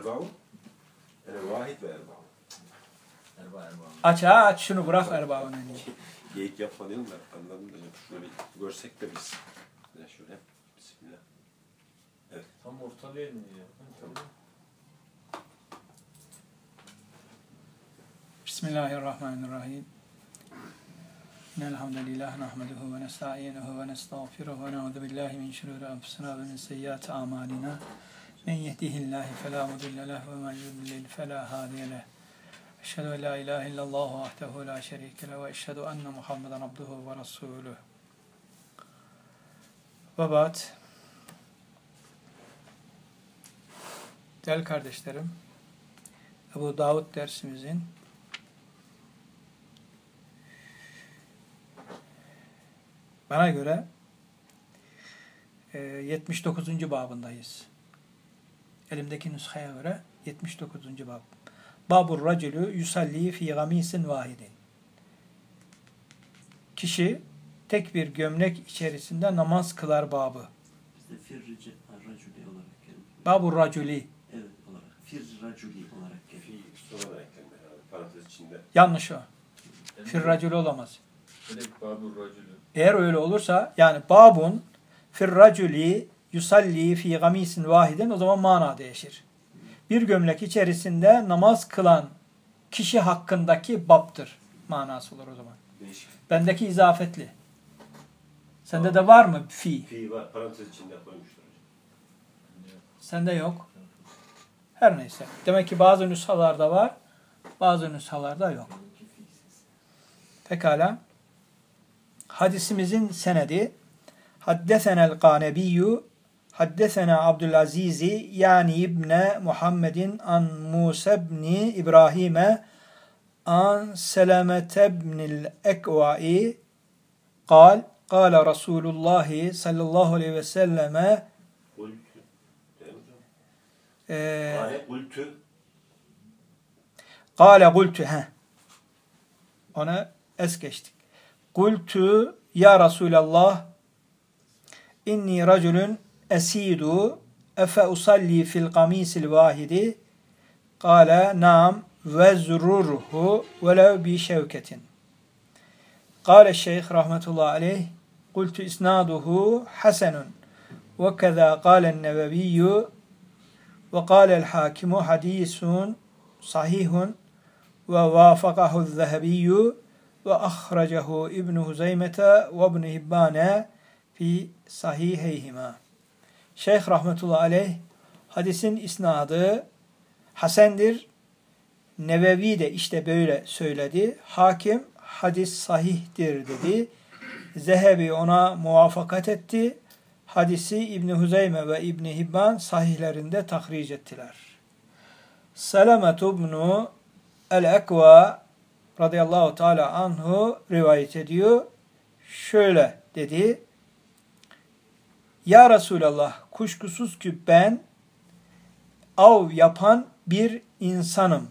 Erbaun. Yani vahid ve erbaun. Erbaun. Aç şunu bırak Erbaun'u. Geyik yapma diyelim de anladım da şöyle görsek de biz. Şöyle bismillah. Evet. Tam ortalayalım ya. Tamam. Bismillahirrahmanirrahim. Elhamdülillah nahmeduhu ve nesta'inuhu ve nestağfiruhu ve na'udzu billahi min şururi enfusina ve min seyyiati a'malina. Men yehdihillahu fela mudille lehu ve men yudlil fela hadiye lehu. Eşhedü en la ilahe illallah vahdehu la şerike lehu ve eşhedü enne Muhammeden abduhu ve resuluhu. Ve ba'd. Değerli kardeşlerim, Ebu Davud dersimizin bana göre 79. babındayız. Elimdeki nüshaya göre 79. bab. Babur racülü yusalli fi gamisin vahidin. Kişi tek bir gömlek içerisinde namaz kılar babı. Bizde firraculi olarak geldi. Babur racülü. Evet olarak. Firraculi olarak geldi. Fi sonra da eklendi herhalde. Parantez içinde. Yanlış o. Firracülü olamaz. Direkt babur racülü. Eğer öyle olursa yani babun firraculi yusalli fi gamisin vahidin o zaman mana değişir. Bir gömlek içerisinde namaz kılan kişi hakkındaki babtır manası olur o zaman. Değişik. Bendeki izafetli. Sende de var mı fi? Fi var. Parantez içinde koymuşlar. Sende yok. Her neyse. Demek ki bazı nüshalarda var, bazı nüshalarda yok. Pekala. Hadisimizin senedi Haddesenel Kanebiyyü Haddesena Abdülazizi yani İbne Muhammedin an Musa ibni İbrahim'e an Selamete ibnil Ekva'i kal Resulullah sallallahu aleyhi ve selleme Kultü. Değil mi hocam? Kultü. Kultü. Ona es geçtik. Kultü ya Resulallah inni racülün esidu efe usalli fil kamisil vahidi kâle naam vezrurhu velev bi şevketin. Kâle şeyh rahmetullahi aleyh kultu isnaduhu hasenun ve keza kâlen neveviyyü ve kâlel hakimu hadisun sahihun ve vâfakahu zehebiyyü ve ahracehu İbn Huzeymete ve İbn Hibbane fi sahiheyhima. Şeyh rahmetullahi aleyh hadisin isnadı hasendir. Nevevi de işte böyle söyledi. Hakim hadis sahihtir dedi. Zehebi ona muvafakat etti. Hadisi İbn Huzeyme ve İbn Hibban sahihlerinde tahric ettiler. Selamet ibn el-Ekva radıyallahu teala anhu rivayet ediyor. Şöyle dedi. Ya Resulallah kuşkusuz ki ben av yapan bir insanım.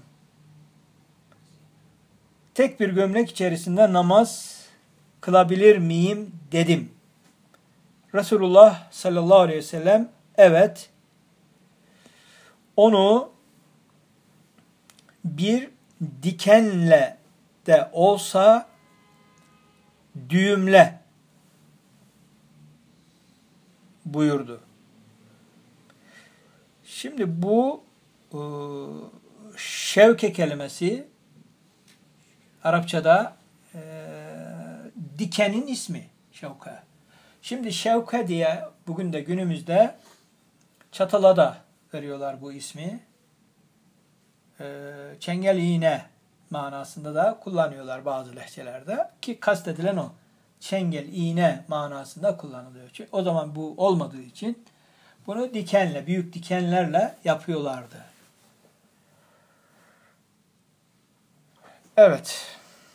Tek bir gömlek içerisinde namaz kılabilir miyim dedim. Resulullah sallallahu aleyhi ve sellem evet onu bir dikenle de olsa düğümle buyurdu. Şimdi bu şevke kelimesi Arapçada dikenin ismi şevke. Şimdi şevke diye bugün de günümüzde çatala da veriyorlar bu ismi. Çengel iğne manasında da kullanıyorlar bazı lehçelerde ki kastedilen o. Çengel, iğne manasında kullanılıyor. Çünkü o zaman bu olmadığı için bunu dikenle, büyük dikenlerle yapıyorlardı. Evet.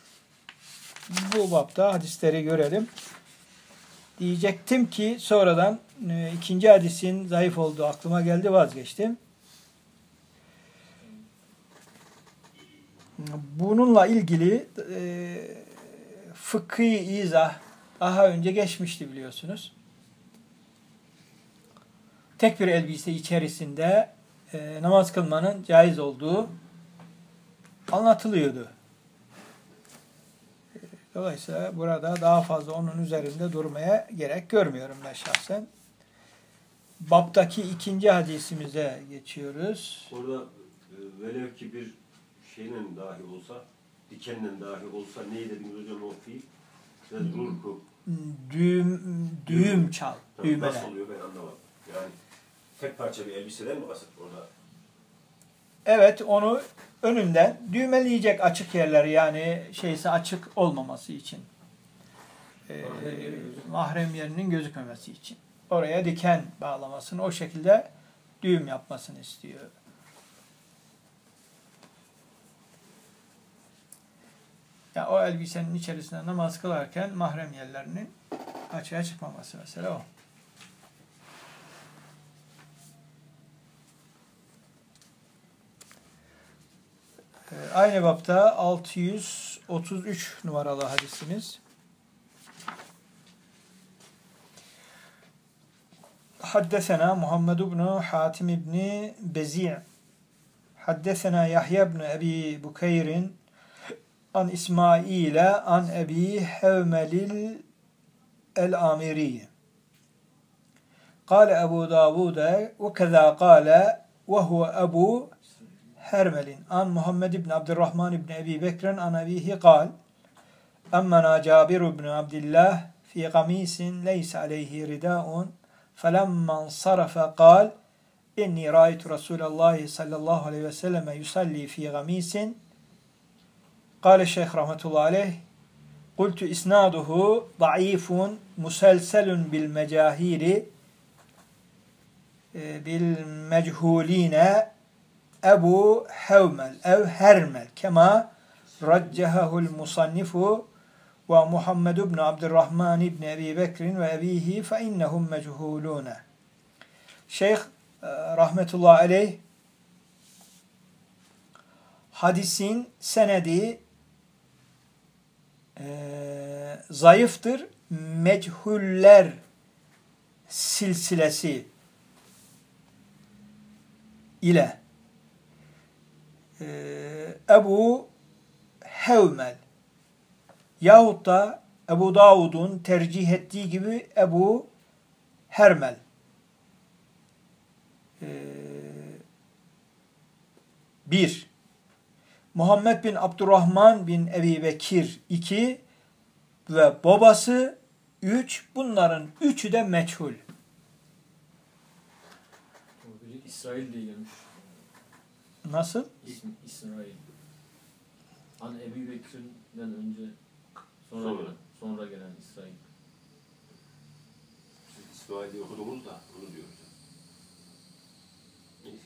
Bu bapta hadisleri görelim. Diyecektim ki sonradan ikinci hadisin zayıf olduğu aklıma geldi, vazgeçtim. Bununla ilgili fıkhi izah daha önce geçmişti biliyorsunuz. Tek bir elbise içerisinde namaz kılmanın caiz olduğu anlatılıyordu. Dolayısıyla burada daha fazla onun üzerinde durmaya gerek görmüyorum ben şahsen. Baptaki ikinci hadisimize geçiyoruz. Orada velev ki bir şeyle dahi olsa, dikenle dahi olsa neyi dediniz hocam o fiil? Rurku. Düğüm çal. Tamam, Düğmeler. nasıl oluyor ben anlamadım. Yani tek parça bir elbiseden mi kasıt orada? Evet, onu önünden düğmeleyecek açık yerleri, yani şeyse açık olmaması için. Mahrem yerinin gözükmemesi için. Oraya diken bağlamasını, o şekilde düğüm yapmasını istiyor. Ya o elbisenin içerisinde namaz kılarken mahrem yerlerinin açığa çıkmaması mesela o. Aynı bapta 633 numaralı hadisimiz. Haddesena Muhammed ibn Hatim ibn Bezi' Haddesena Yahya ibn Ebi Bukeyrin an İsmail'e an Ebi Hevmelil el-Amiri. Kale Ebu Davud'e ve keza kale ve huve Ebu Hermelin an Muhammed ibn Abdurrahman ibn Ebi Bekir'in an abihi kal emmena Cabir ibn Abdillah fi gamisin leysa aleyhi ridaun felemmen sarafe kal inni ra'aytu Resulallah sallallahu aleyhi ve selleme yusalli fi gamisin kâle şeyh rahmetullahi aleyh kultu isnaduhu da'ifun muselselun bil mecahiri bil mechuline Ebu Hevmel ev Hermel kema raccehahu'l musannifu ve Muhammed ibn Abdurrahman ibn Ebi Bekir'in ve ebihi fe innehum mechulune. Şeyh rahmetullahi aleyh hadisin senedi zayıftır. Meçhuller silsilesi ile Ebu Hevmel yahut da Ebu Davud'un tercih ettiği gibi Ebu Hermel bir Muhammed bin Abdurrahman bin Ebi Bekir 2 ve babası 3. Bunların üçü de meçhul. Biri İsrail diye gelmiş. Nasıl? İsrail. An Ebi Bekir'den önce sonra gelen İsrail. İsmail'i okudunuz da onu diyoruz. Neyse.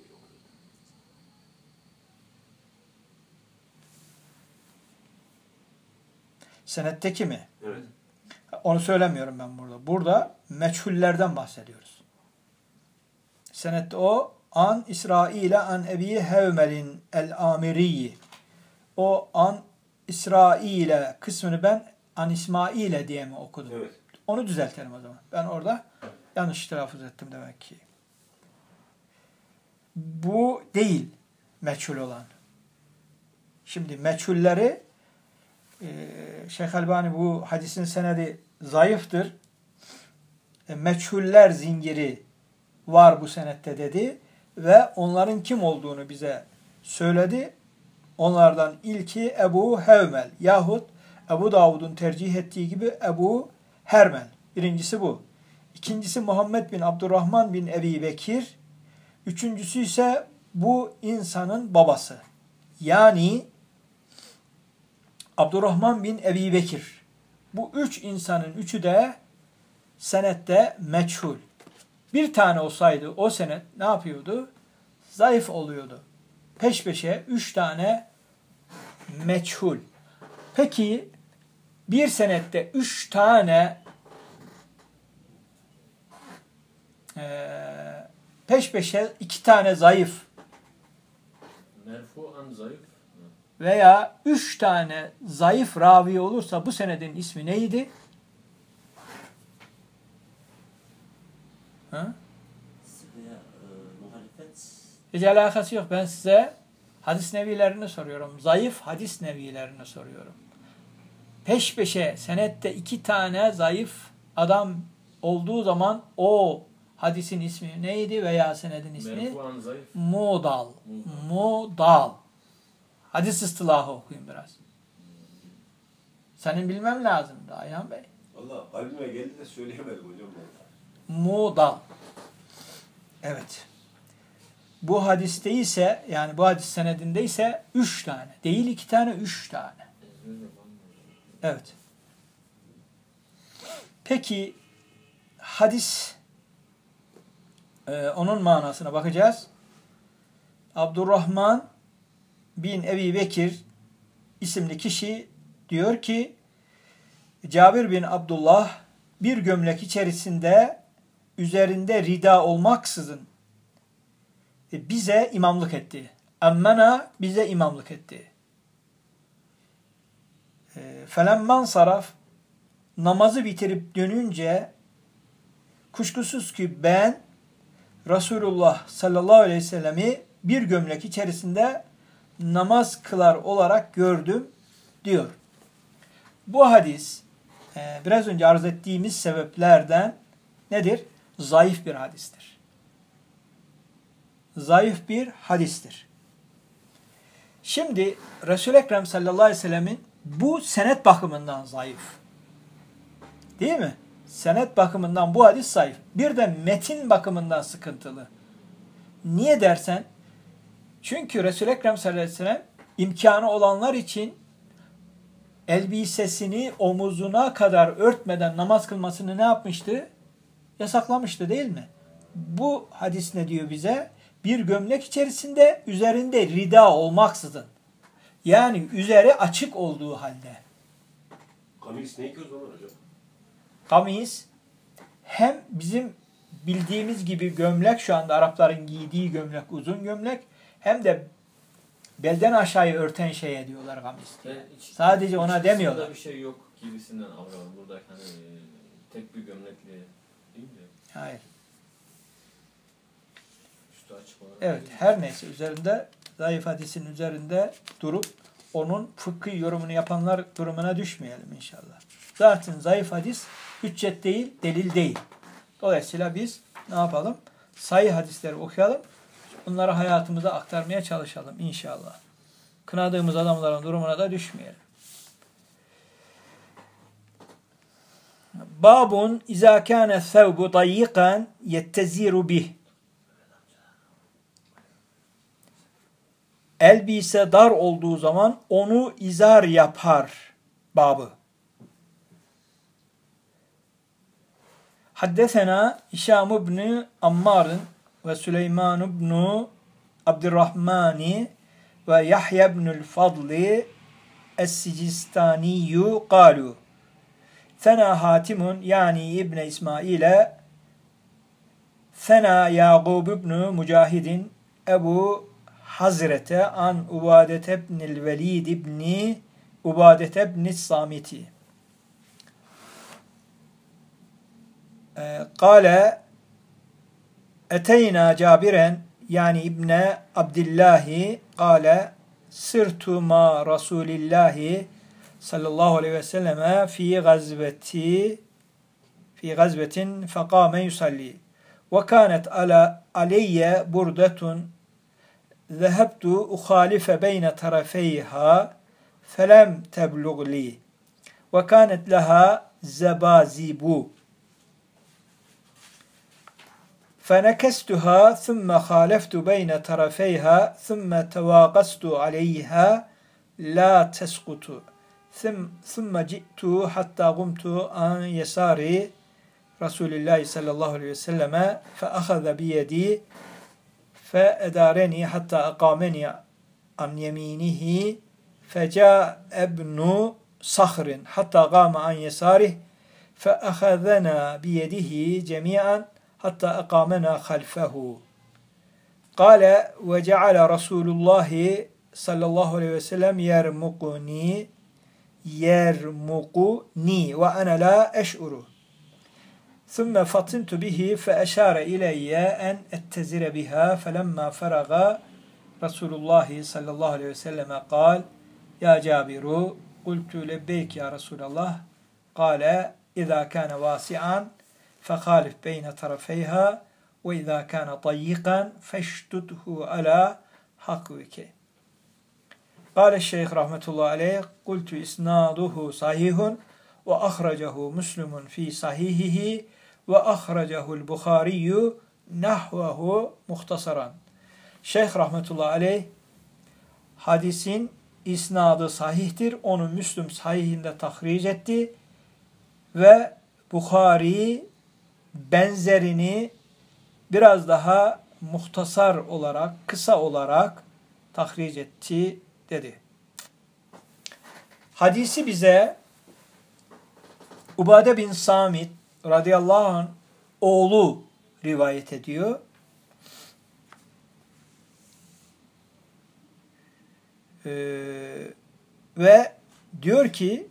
Senetteki mi? Evet. Onu söylemiyorum ben burada. Burada meçhullerden bahsediyoruz. Senette o an İsrail'e an Ebi Hevmelin el-Amiriyi. O an İsrail'e kısmını ben an İsmail'e diye mi okudum? Evet. Onu düzeltelim o zaman. Ben orada yanlış telaffuz ettim demek ki. Bu değil meçhul olan. Şimdi meçhulleri Şeyh Albani bu hadisin senedi zayıftır. Meçhuller zinciri var bu senette dedi ve onların kim olduğunu bize söyledi. Onlardan ilki Ebu Hevmel yahut Ebu Davud'un tercih ettiği gibi Ebu Hermel. Birincisi bu. İkincisi Muhammed bin Abdurrahman bin Ebi Bekir. Üçüncüsü ise bu insanın babası. Yani Abdurrahman bin Ebi Bekir. Bu üç insanın üçü de senette meçhul. Bir tane olsaydı o senet ne yapıyordu? Zayıf oluyordu. Peş peşe 3 tane meçhul. Peki bir senette 3 tane peş peşe 2 tane zayıf Merfu'an zayıf. veya 3 tane zayıf ravi olursa bu senedin ismi neydi? Veya muhalefet Hiç alakası yok. Ben size hadis nevilerini soruyorum. Zayıf hadis nevilerini soruyorum. Peş peşe senette 2 tane zayıf adam olduğu zaman o hadisin ismi neydi veya senedin ismi? Merfuan zayıf. Mudal. Mudal. Hadis ıstılahı okuyun biraz. Senin bilmem lazımdı Ayhan Bey. Valla kalbime geldi de söyleyemedim hocam. Mudal. Evet. Bu hadiste ise yani bu hadis senedinde ise 3 tane. Değil 2 tane, 3 tane. Evet. Peki hadis onun manasına bakacağız. Abdurrahman bin Ebi Bekir isimli kişi diyor ki Cabir bin Abdullah bir gömlek içerisinde üzerinde rida olmaksızın bize imamlık etti. Emmena bize imamlık etti. Felemman saraf namazı bitirip dönünce kuşkusuz ki ben Resulullah sallallahu aleyhi ve sellemi bir gömlek içerisinde namaz kılar olarak gördüm diyor. Bu hadis biraz önce arz ettiğimiz sebeplerden nedir? Zayıf bir hadistir. Zayıf bir hadistir. Şimdi Resul-i Ekrem sallallahu aleyhi ve sellemin bu senet bakımından zayıf. Değil mi? Senet bakımından bu hadis zayıf. Bir de metin bakımından sıkıntılı. Niye dersen? Çünkü Resul-i Ekrem sallallahu aleyhi ve sellem imkanı olanlar için elbisesini omuzuna kadar örtmeden namaz kılmasını ne yapmıştı? Yasaklamıştı değil mi? Bu hadis ne diyor bize? Bir gömlek içerisinde üzerinde rida olmaksızın. Yani üzeri açık olduğu halde. Kamis ne ki o zaman hocam? Kamis hem bizim bildiğimiz gibi gömlek, şu anda Arapların giydiği gömlek, uzun gömlek, hem de belden aşağıya örten şeye diyorlar kamis diye. Sadece ona demiyorlar. Bir şey yok gibisinden alıyorum. Burada hani tek bir gömlekle değil mi? Hayır. Üstü açık olarak. Evet, her neyse üzerinde, zayıf hadisin üzerinde durup onun fıkhi yorumunu yapanlar durumuna düşmeyelim inşallah. Zaten zayıf hadis hüccet değil, delil değil. Dolayısıyla biz ne yapalım? Sahih hadisleri okuyalım. Bunları hayatımıza aktarmaya çalışalım inşallah. Kınadığımız adamların durumuna da düşmeyelim. Babun izâ kâne thevbu dayyikan yetteziru bih. Elbise dar olduğu zaman onu izar yapar babı. Haddesena Hişam ibn Ammar'ın ve Süleyman ibn Abdurrahmani ve Yahya ibnül Fadli Es-Sicistaniyu kalu. Fena Hatimun yani İbn İsmail'e Fena Yaqub ibn Mücahidin Ebu Hazrete an Ubadete ibnil Velid ibni Ubadete ibnis Samiti. Kale Eteyna Cabiren yani İbne Abdillahi kale sırtu ma Rasulillahi sallallahu aleyhi ve selleme fi gazvetin fekame yusalli ve kânet aleyye burdetun zehebtu ukhalife beyne tarafeyha felem teblugli ve kânet leha zebazibu فنكستها ثم خالفت بين طرفيها ثم تواقست عليها لا تسقط ثم جئت حتى قمت عن يسار رسول الله صلى الله عليه وسلم فأخذ بيدي فأدارني حتى أقامني عن يمينه فجاء ابن صخر حتى قام عن يساره فأخذنا بيده جميعا حتى أقامنا خلفه قال وجعل رسول الله صلى الله عليه وسلم يرمقني وأنا لا أشعر ثُمَّ فَطِنْتُ بِهِ فَأَشَارَ إِلَيَّ أَنْ أَتَّزِرَ بِهَا فَلَمَّا فَرَغَ رَسُولُ اللّٰهِ صَلَّى اللّٰهُ عَلَيْهِ وَسَلَّمَ قال يا جابر قلت لبيك يا رسول الله قال إذا كان واسعا فخالف بين طرفيها وإذا كان ضيقا فاشدده على حقوك. قال الشيخ رحمة الله عليه قلت إسناده صحيح وأخرجه مسلم في صحيحه وأخرجه البخاري نحوه مختصرا. Şeyh rahmetullahi aleyh hadisin isnadı sahihtir. Onu Müslüm sahihinde tahric etti ve Bukhari benzerini biraz daha muhtasar olarak, kısa olarak tahric etti dedi. Hadisi bize Ubade bin Samit radıyallahu anh oğlu rivayet ediyor. Ve diyor ki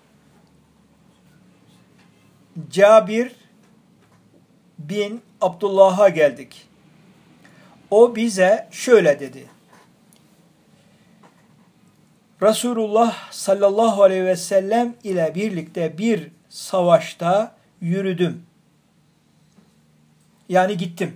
Cabir bin Abdullah'a geldik. O bize şöyle dedi. Resulullah sallallahu aleyhi ve sellem ile birlikte bir savaşta yürüdüm. Yani gittim.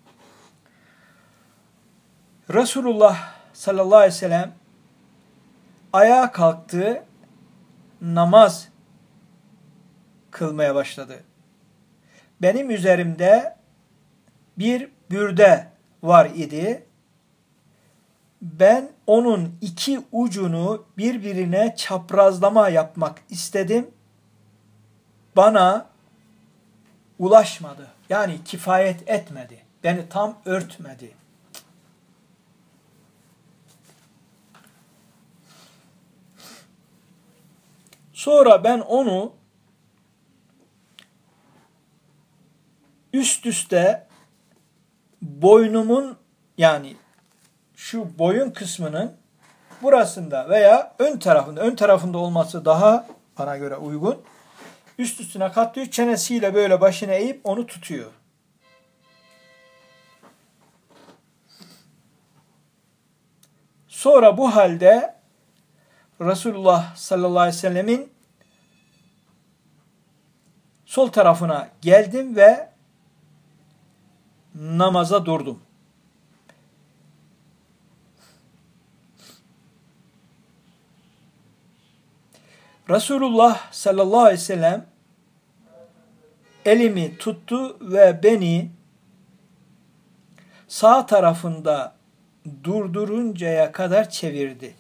Resulullah sallallahu aleyhi ve sellem ayağa kalktı, namaz kılmaya başladı. Benim üzerimde bir bürde var idi. Ben onun iki ucunu birbirine çaprazlama yapmak istedim. Bana ulaşmadı. Yani kifayet etmedi. Beni tam örtmedi. Sonra ben onu üst üste boynumun yani şu boyun kısmının burasında veya ön tarafında olması daha bana göre uygun. Üst üstüne katlıyor, çenesiyle böyle başına eğip onu tutuyor. Sonra bu halde Resulullah sallallahu aleyhi ve sellemin sol tarafına geldim ve namaza durdum. Resulullah sallallahu aleyhi ve sellem elimi tuttu ve beni sağ tarafında durduruncaya kadar çevirdi.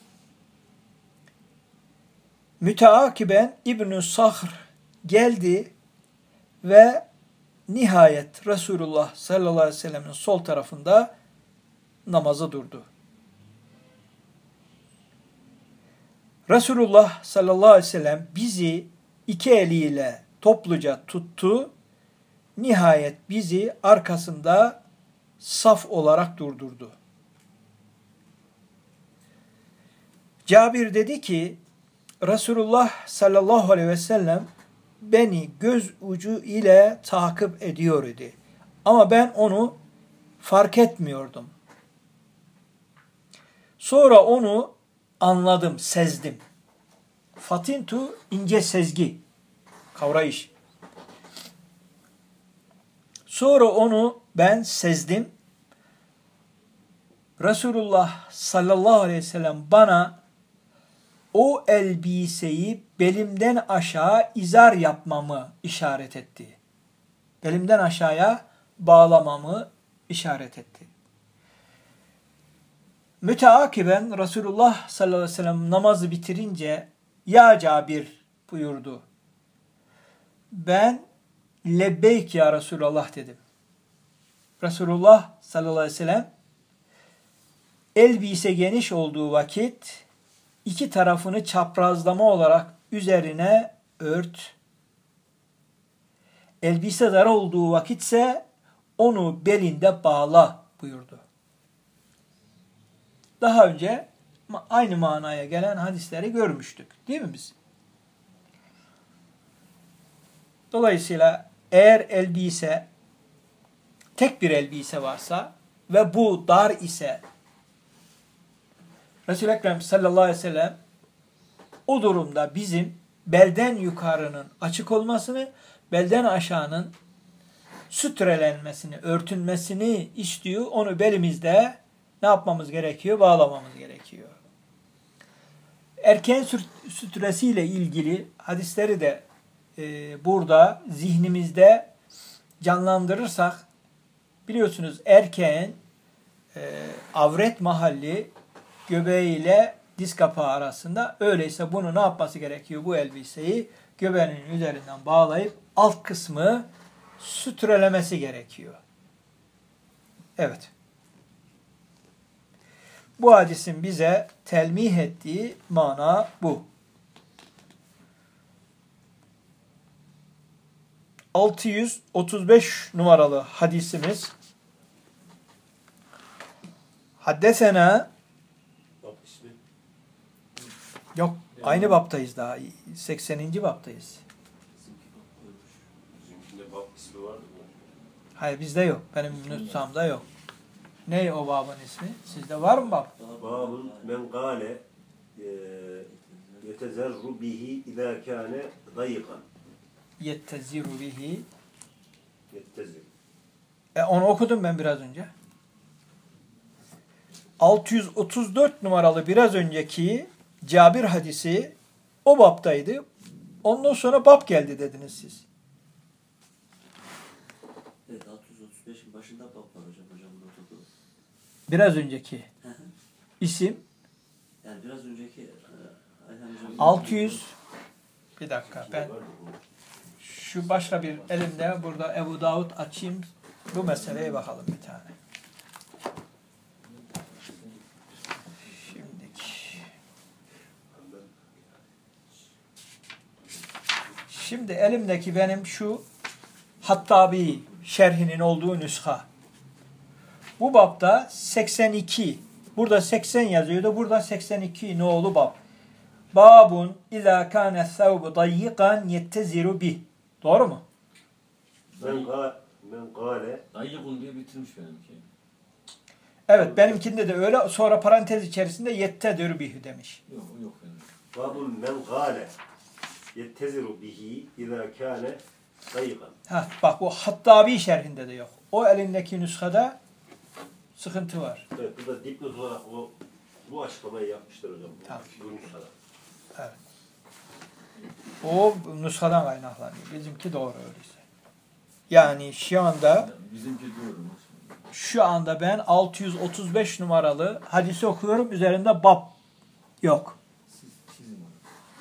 Müteakiben İbn-i Sahr geldi ve nihayet Resulullah sallallahu aleyhi ve sellem'in sol tarafında namaza durdu. Resulullah sallallahu aleyhi ve sellem bizi iki eliyle topluca tuttu. Nihayet bizi arkasında saf olarak durdurdu. Cabir dedi ki Resulullah sallallahu aleyhi ve sellem beni göz ucu ile takip ediyor idi. Ama ben onu fark etmiyordum. Sonra onu anladım, sezdim. Fatintu ince sezgi, kavrayış. Sonra onu ben sezdim. Resulullah sallallahu aleyhi ve sellem bana o elbiseyi belimden aşağı izar yapmamı işaret etti. Belimden aşağıya bağlamamı işaret etti. Müteakiben Resulullah sallallahu aleyhi ve sellem namazı bitirince ya Cabir buyurdu. Ben lebbeyk ya Resulullah dedim. Resulullah sallallahu aleyhi ve sellem elbise geniş olduğu vakit iki tarafını çaprazlama olarak üzerine ört. Elbise dar olduğu vakitse onu belinde bağla buyurdu. Daha önce aynı manaya gelen hadisleri görmüştük. Değil mi biz? Dolayısıyla eğer elbise, tek bir elbise varsa ve bu dar ise, Resul-i Ekrem sallallahu aleyhi ve sellem o durumda bizim belden yukarının açık olmasını, belden aşağının sütrelenmesini, örtünmesini istiyor. Onu belimizde ne yapmamız gerekiyor? Bağlamamız gerekiyor. Erkeğin sütresiyle ilgili hadisleri de burada zihnimizde canlandırırsak, biliyorsunuz erkeğin avret mahalli göbeğiyle diz kapağı arasında. Öyleyse bunu ne yapması gerekiyor? Bu elbiseyi göbeğinin üzerinden bağlayıp alt kısmı sütrelemesi gerekiyor. Evet. Bu hadisin bize telmih ettiği mana bu. 635 numaralı hadisimiz. Haddesena Bak ismi. yok, aynı baptayız daha. 80. baptayız. Bizimkinde bak ismi var mı? Hayır, bizde yok. Benim nüshamda yok. Ne o babın ismi? Sizde var mı bab? Babun men gâle yetezerru bihi idâ kâne dayikan. Yetteziru bihi. Yettezir. Onu okudum ben biraz önce. 634 numaralı biraz önceki Cabir hadisi o baptaydı. Ondan sonra bab geldi dediniz siz. Evet, 635'in başında bab var hocam. Hocam not okudu. Biraz önceki Hı hı. isim Yani biraz önceki Ayhan hocam. 600 bir dakika ben Var mı bu? şu başka bir elimde burada Ebu Davud açayım. Bu meseleye bakalım bir tane. Şimdi elimdeki benim şu Hattabi şerhinin olduğu nüsha. Bu bapta 82. Burada 80 yazıyordu. Burada 82 nolu bab. Babun izâ kâne thawbu dayyikan yetteziru bih. Doğru mu? Men gâle Dayyıkun diye bitirmiş benimki. Evet, benimkinde de öyle. Sonra parantez içerisinde yetteziru bih demiş. Yok, o yok benim. babun men gâle yetteziru bihi idâ kâne dayikan. Bak bu Hattabi şerhinde de yok. O elindeki nüshada sıkıntı var. Evet, burada dipnot olarak bu açıklamayı yapmışlar hocam. Tamam. Bu nüshada. Evet. O nüshadan kaynaklanıyor. Bizimki doğru öyleyse. Yani Bizimki diyorum. şu anda ben 635 numaralı hadisi okuyorum. Üzerinde bab yok. Sizin var.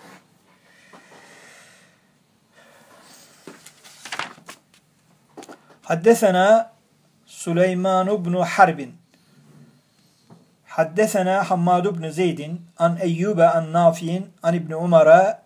Haddesena Süleyman ibn Harbin. Haddesena Hammad ibn Zeydin an Eyyube an Nafi'in an İbn Umar'a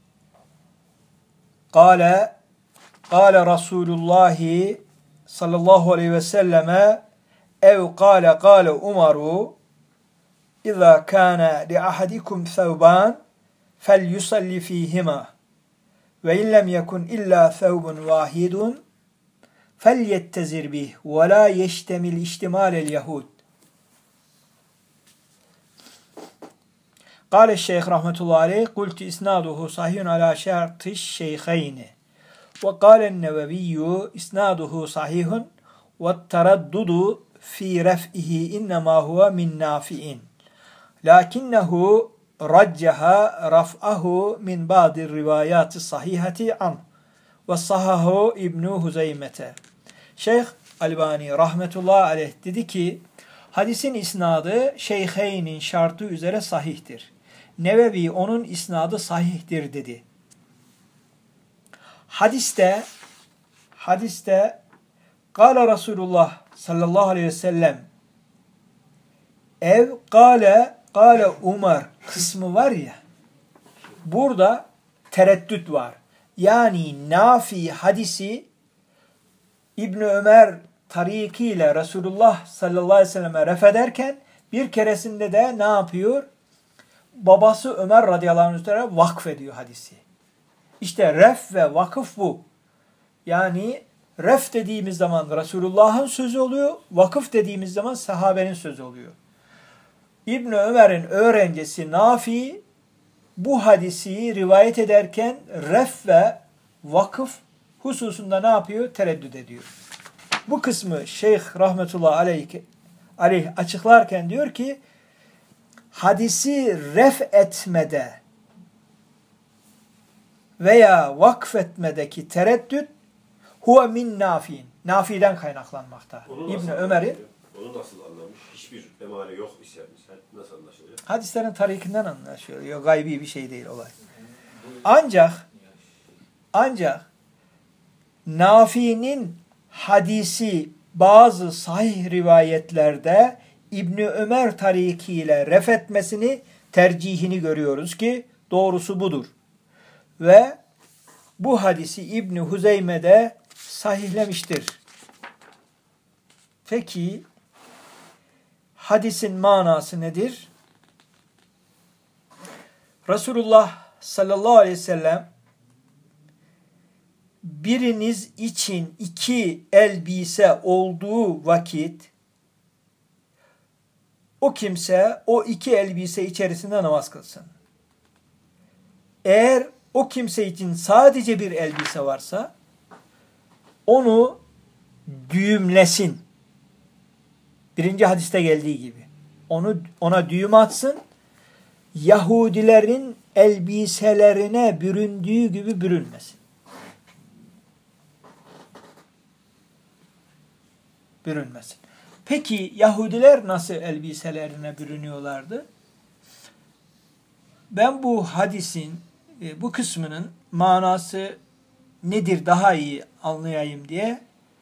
قال قال رسول الله صلى الله عليه وسلم أو قال عمر إذا كان لأحدكم ثوبان فليصلي فيهما وإن لم يكن إلا ثوب واحد فليتزر به ولا يشتمل اشتمال اليهود. قال الشيخ رحمة الله عليه قلت إسناده صحيح على شرط الشيخين وقال النووي إسناده صحيح والتردد في رفعه إنما هو من نافع لكنه رجح رفعه من بعض الروايات الصحيحة عنه وصححه ابن هزيمة. Şeyh Albani rahmetullahi aleyh dedi ki hadisin isnadı Şeyheynin şartı üzere sahihtir. Nevevi onun isnadı sahihtir dedi. Hadiste Kâle Resulullah sallallahu aleyhi ve sellem Kâle Umar kısmı var ya, burada tereddüt var. Yani Nafi hadisi İbn Ömer tarikiyle Resulullah sallallahu aleyhi ve selleme ref ederken bir keresinde de ne yapıyor? Babası Ömer radıyallahu anh vakfediyor hadisi. İşte ref ve vakıf bu. Yani ref dediğimiz zaman Resulullah'ın sözü oluyor, vakıf dediğimiz zaman sahabenin sözü oluyor. İbn Ömer'in öğrencisi Nafi bu hadisi rivayet ederken ref ve vakıf hususunda ne yapıyor? Tereddüt ediyor. Bu kısmı Şeyh rahmetullahi aleyh açıklarken diyor ki hadisi ref etmede veya vakfetmedeki tereddüt huve min Nafi'in. Nafi'den kaynaklanmakta. İbn Ömer'in onu nasıl anlamış? Hiçbir emare yok ise nasıl anlaşılacak? hadislerin tarikinden anlaşılıyor. Gaybi bir şey değil olay. Ancak Nafi'nin hadisi bazı sahih rivayetlerde İbni Ömer tarikiyle ref etmesini, tercihini görüyoruz ki doğrusu budur. Ve bu hadisi İbni Huzeyme'de sahihlemiştir. Peki hadisin manası nedir? Resulullah sallallahu aleyhi ve sellem biriniz için 2 elbise olduğu vakit o kimse o 2 elbise içerisinde namaz kılsın. Eğer o kimse için sadece bir elbise varsa onu düğümlesin. Birinci hadiste geldiği gibi. Ona düğüm atsın. Yahudilerin elbiselerine büründüğü gibi bürünmesin. Bürünmesin. Peki Yahudiler nasıl elbiselerine bürünüyorlardı? Ben bu hadisin bu kısmının manası nedir daha iyi anlayayım diye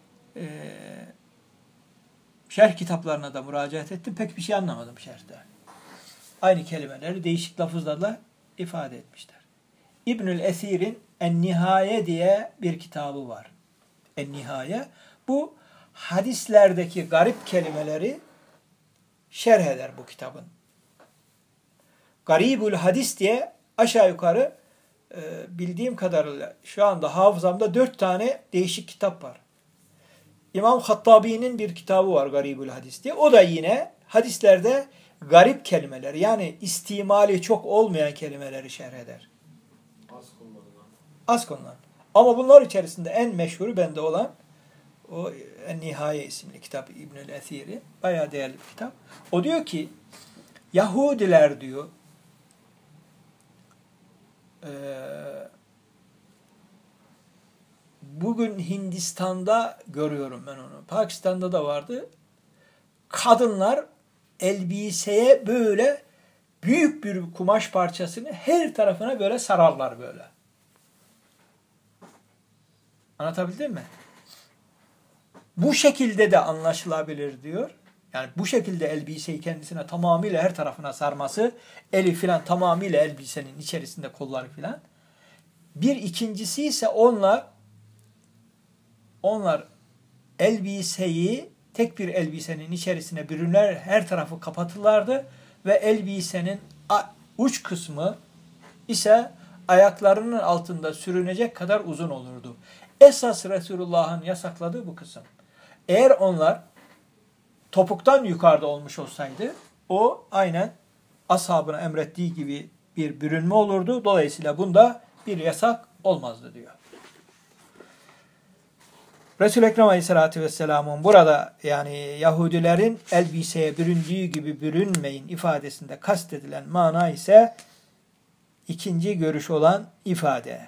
şerh kitaplarına da müracaat ettim. Pek bir şey anlamadım şerhte. Aynı kelimeleri değişik lafızlarla ifade etmişler. İbnül Esir'in En-Nihaye diye bir kitabı var. En-Nihaye. Bu hadislerdeki garip kelimeleri şerh eder bu kitabın. Garibül hadis diye aşağı yukarı bildiğim kadarıyla şu anda hafızamda 4 tane değişik kitap var. İmam Hattabi'nin bir kitabı var Garibül hadis diye. O da yine hadislerde garip kelimeler yani istimali çok olmayan kelimeleri şerh eder. Az konulan. Ama bunlar içerisinde en meşhuru bende olan o En-Nihaye isimli kitap İbnül Esir'i. Bayağı değerli bir kitap. O diyor ki Yahudiler diyor bugün Hindistan'da görüyorum ben onu. Pakistan'da da vardı. Kadınlar elbiseye böyle büyük bir kumaş parçasını her tarafına böyle sararlar böyle. Anlatabildim mi? Bu şekilde de anlaşılabilir diyor. Yani bu şekilde elbiseyi kendisine tamamıyla her tarafına sarması, eli filan tamamıyla elbisenin içerisinde kolları filan. Bir ikincisi ise onlar elbiseyi tek bir elbisenin içerisine bürünler, her tarafı kapatırlardı ve elbisenin uç kısmı ise ayaklarının altında sürünecek kadar uzun olurdu. Esas Resulullah'ın yasakladığı bu kısım. Eğer onlar topuktan yukarıda olmuş olsaydı o aynen ashabına emrettiği gibi bir bürünme olurdu. Dolayısıyla bunda bir yasak olmazdı diyor. Resul-i Ekrem Aleyhisselatü Vesselam'ın burada yani Yahudilerin elbiseye büründüğü gibi bürünmeyin ifadesinde kastedilen mana ise ikinci görüş olan ifade.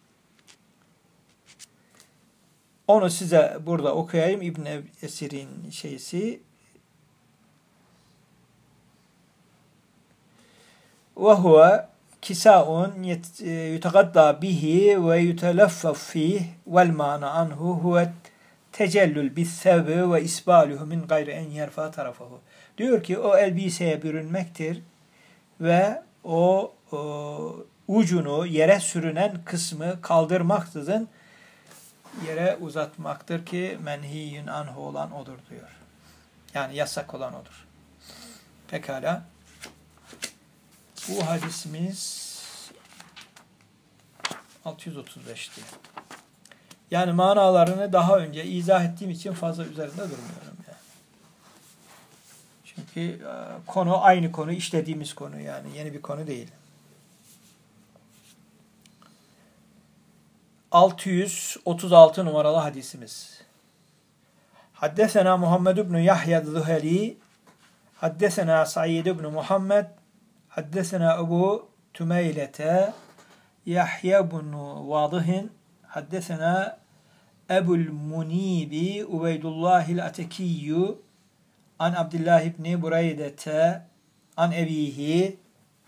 Onu size burada okuyayım. İbn Esir'in şeysi. Ve huve kisa'un yutegadda bihi ve yutelaffaf fih vel mana anhu huve tecellül bis-sevbi ve isbaluhu min gayri en yerfa tarafahu. Diyor ki o elbiseye bürünmektir ve o ucunu yere sürünen kısmı kaldırmaksızın yere uzatmaktır ki menhiyün anhu olan odur diyor. Yani yasak olan odur. Pekala. Bu hadisimiz 635'ti. Yani manalarını daha önce izah ettiğim için fazla üzerinde durmuyorum. Yani. Çünkü konu aynı konu, işlediğimiz konu yani. Yeni bir konu değil. 636 numaralı hadisimiz. Haddesena Muhammed ibn Yahya az-Zuhali, haddesena Sa'id ibn Muhammed, haddesena Ebu Tümeylete, Yahya ibn Vadihin, haddesena Ebul Munibi Ubeydullahil Atekiyyu, an Abdullah ibn Bureydete, an ebihi,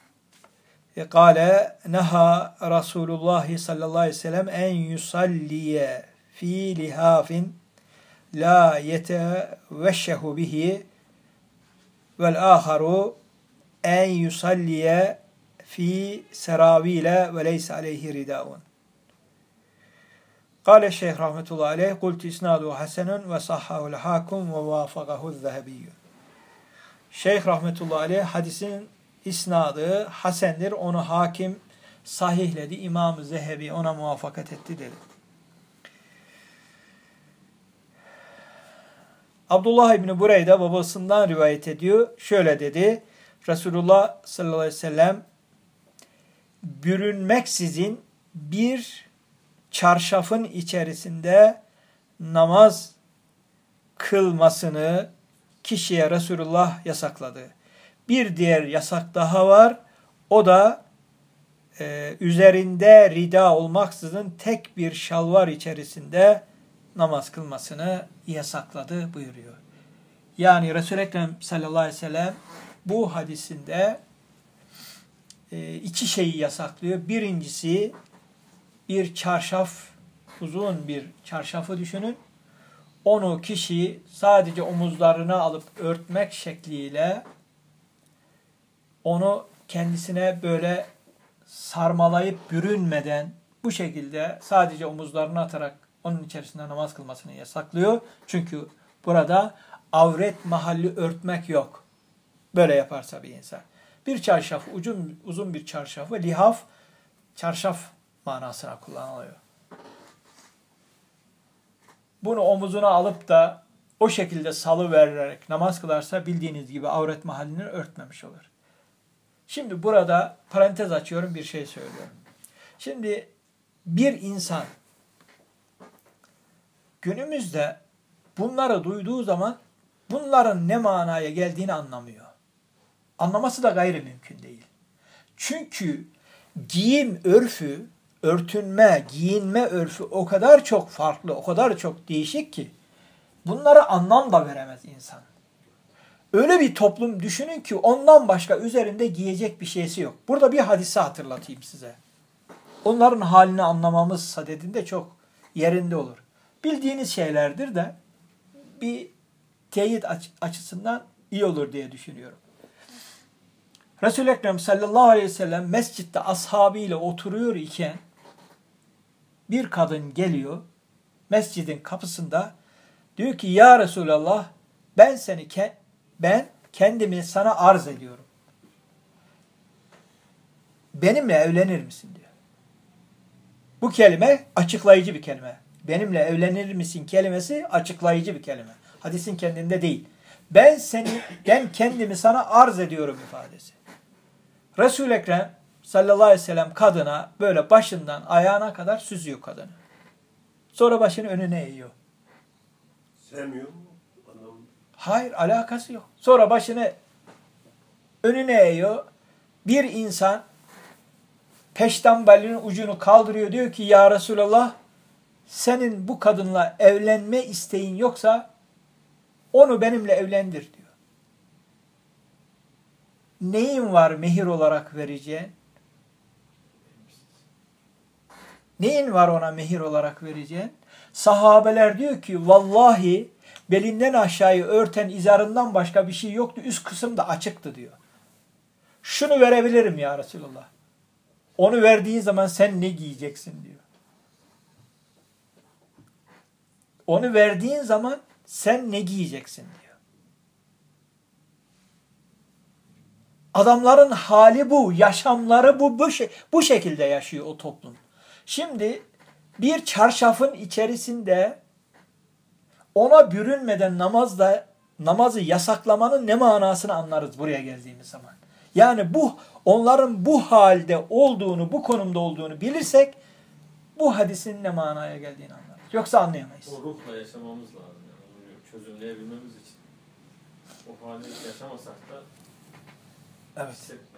kâle neha Resulullah sallallahu aleyhi ve sellem en yusalliye fi lihafin la yeteveşşehu bihi vel aharu en yusalliye fi seravile ve leysa aleyhi ridaun. Kâle Şeyh rahmetullahi aleyh kultu isnaduhu hasenun ve sahhahul hakum ve vâfagahu zehebiyyun. Şeyh rahmetullahi aleyh hadisin isnadı hasendir. Onu hakim sahihledi. İmam-ı Zehebi ona muvaffakat etti dedi. Abdullah İbni Bureyde babasından rivayet ediyor. Şöyle dedi. Resulullah sallallahu aleyhi ve sellem bürünmeksizin bir çarşafın içerisinde namaz kılmasını kişiye Resulullah yasakladı. Bir diğer yasak daha var. O da üzerinde rida olmaksızın tek bir şalvar içerisinde namaz kılmasını yasakladı buyuruyor. Yani Resul-i Ekrem sallallahu aleyhi ve sellem bu hadisinde iki şeyi yasaklıyor. Birincisi bir çarşaf, uzun bir çarşafı düşünün. Onu kişi sadece omuzlarına alıp örtmek şekliyle onu kendisine böyle sarmalayıp bürünmeden bu şekilde sadece omuzlarını atarak onun içerisinde namaz kılmasını yasaklıyor. Çünkü burada avret mahalli örtmek yok. Böyle yaparsa bir insan. Bir çarşaf, uzun bir çarşafı, lihaf, çarşaf manasına kullanılıyor. Bunu omuzuna alıp da o şekilde salıvererek namaz kılarsa bildiğiniz gibi avret mahallini örtmemiş olur. Şimdi burada parantez açıyorum, bir şey söylüyorum. Şimdi bir insan günümüzde bunları duyduğu zaman bunların ne manaya geldiğini anlamıyor. Anlaması da gayrimümkün değil. Çünkü giyim örfü, örtünme, giyinme örfü o kadar çok farklı, o kadar çok değişik ki bunlara anlam da veremez insan. Öyle bir toplum düşünün ki ondan başka üzerinde giyecek bir şeysi yok. Burada bir hadise hatırlatayım size. Onların halini anlamamız sadedinde çok yerinde olur. Bildiğiniz şeylerdir de bir teyit açısından iyi olur diye düşünüyorum. Resul-i Ekrem sallallahu aleyhi ve sellem mescitte ashabıyla oturuyor iken bir kadın geliyor mescidin kapısında, diyor ki ya Resulallah ben kendimi sana arz ediyorum. Benimle evlenir misin diyor. Bu kelime açıklayıcı bir kelime. Benimle evlenir misin kelimesi açıklayıcı bir kelime. Hadisin kendinde değil. Ben kendimi sana arz ediyorum ifadesi. Resul-i Ekrem sallallahu aleyhi ve sellem kadına böyle başından ayağına kadar süzüyor kadını. Sonra başını önüne eğiyor. Sevmiyor mu? Hayır, alakası yok. Sonra başını önüne eğiyor. Bir insan peştembalinin ucunu kaldırıyor. Diyor ki ya Resulallah senin bu kadınla evlenme isteğin yoksa onu benimle evlendir diyor. Neyin var mehir olarak vereceğin? Neyin var ona mehir olarak vereceğin? Sahabeler diyor ki vallahi belinden aşağıyı örten izarından başka bir şey yoktu. Üst kısım da açıktı diyor. Şunu verebilirim ya Resulullah. Onu verdiğin zaman sen ne giyeceksin diyor. Onu verdiğin zaman sen ne giyeceksin diyor. Adamların hali bu, yaşamları bu şekilde yaşıyor o toplum. Şimdi bir çarşafın içerisinde ona bürünmeden namazı yasaklamanın ne manasını anlarız buraya geldiğimiz zaman. Yani onların bu halde olduğunu, bu konumda olduğunu bilirsek bu hadisin ne manaya geldiğini anlarız. Yoksa anlayamayız. O ruhla yaşamamız lazım. Yani. Onu çözümleyebilmemiz için. O hali yaşamasak da Evet. hissetmek.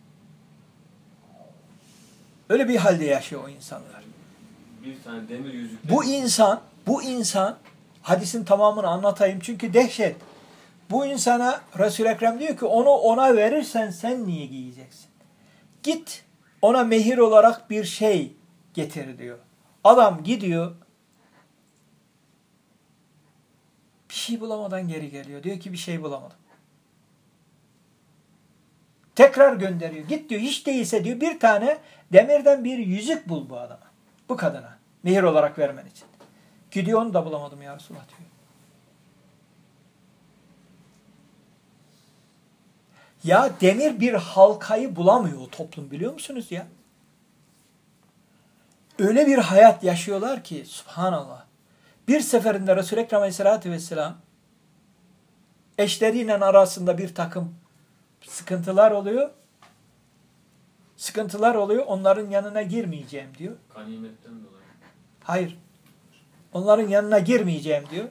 Öyle bir halde yaşıyor o insanlar. Bir tane demir yüzük. Bu insan hadisin tamamını anlatayım çünkü dehşet. Bu insana Resul-i Ekrem diyor ki onu ona verirsen sen niye giyeceksin? Git ona mehir olarak bir şey getir diyor. Adam gidiyor. Bir şey bulamadan geri geliyor. Diyor ki bir şey bulamadım. Tekrar gönderiyor. Git diyor hiç değilse diyor bir tane demirden bir yüzük bul bu adama. Bu kadına. Mehir olarak vermen için. Gidiyor onu da bulamadım ya Resulullah diyor. Ya demir bir halkayı bulamıyor o toplum biliyor musunuz ya? Öyle bir hayat yaşıyorlar ki subhanallah. Bir seferinde Resul-i Ekrem Aleyhisselatü Vesselam eşleriyle arasında bir takım sıkıntılar oluyor. Onların yanına girmeyeceğim diyor. Ganimetten dolayı. Hayır. Onların yanına girmeyeceğim diyor.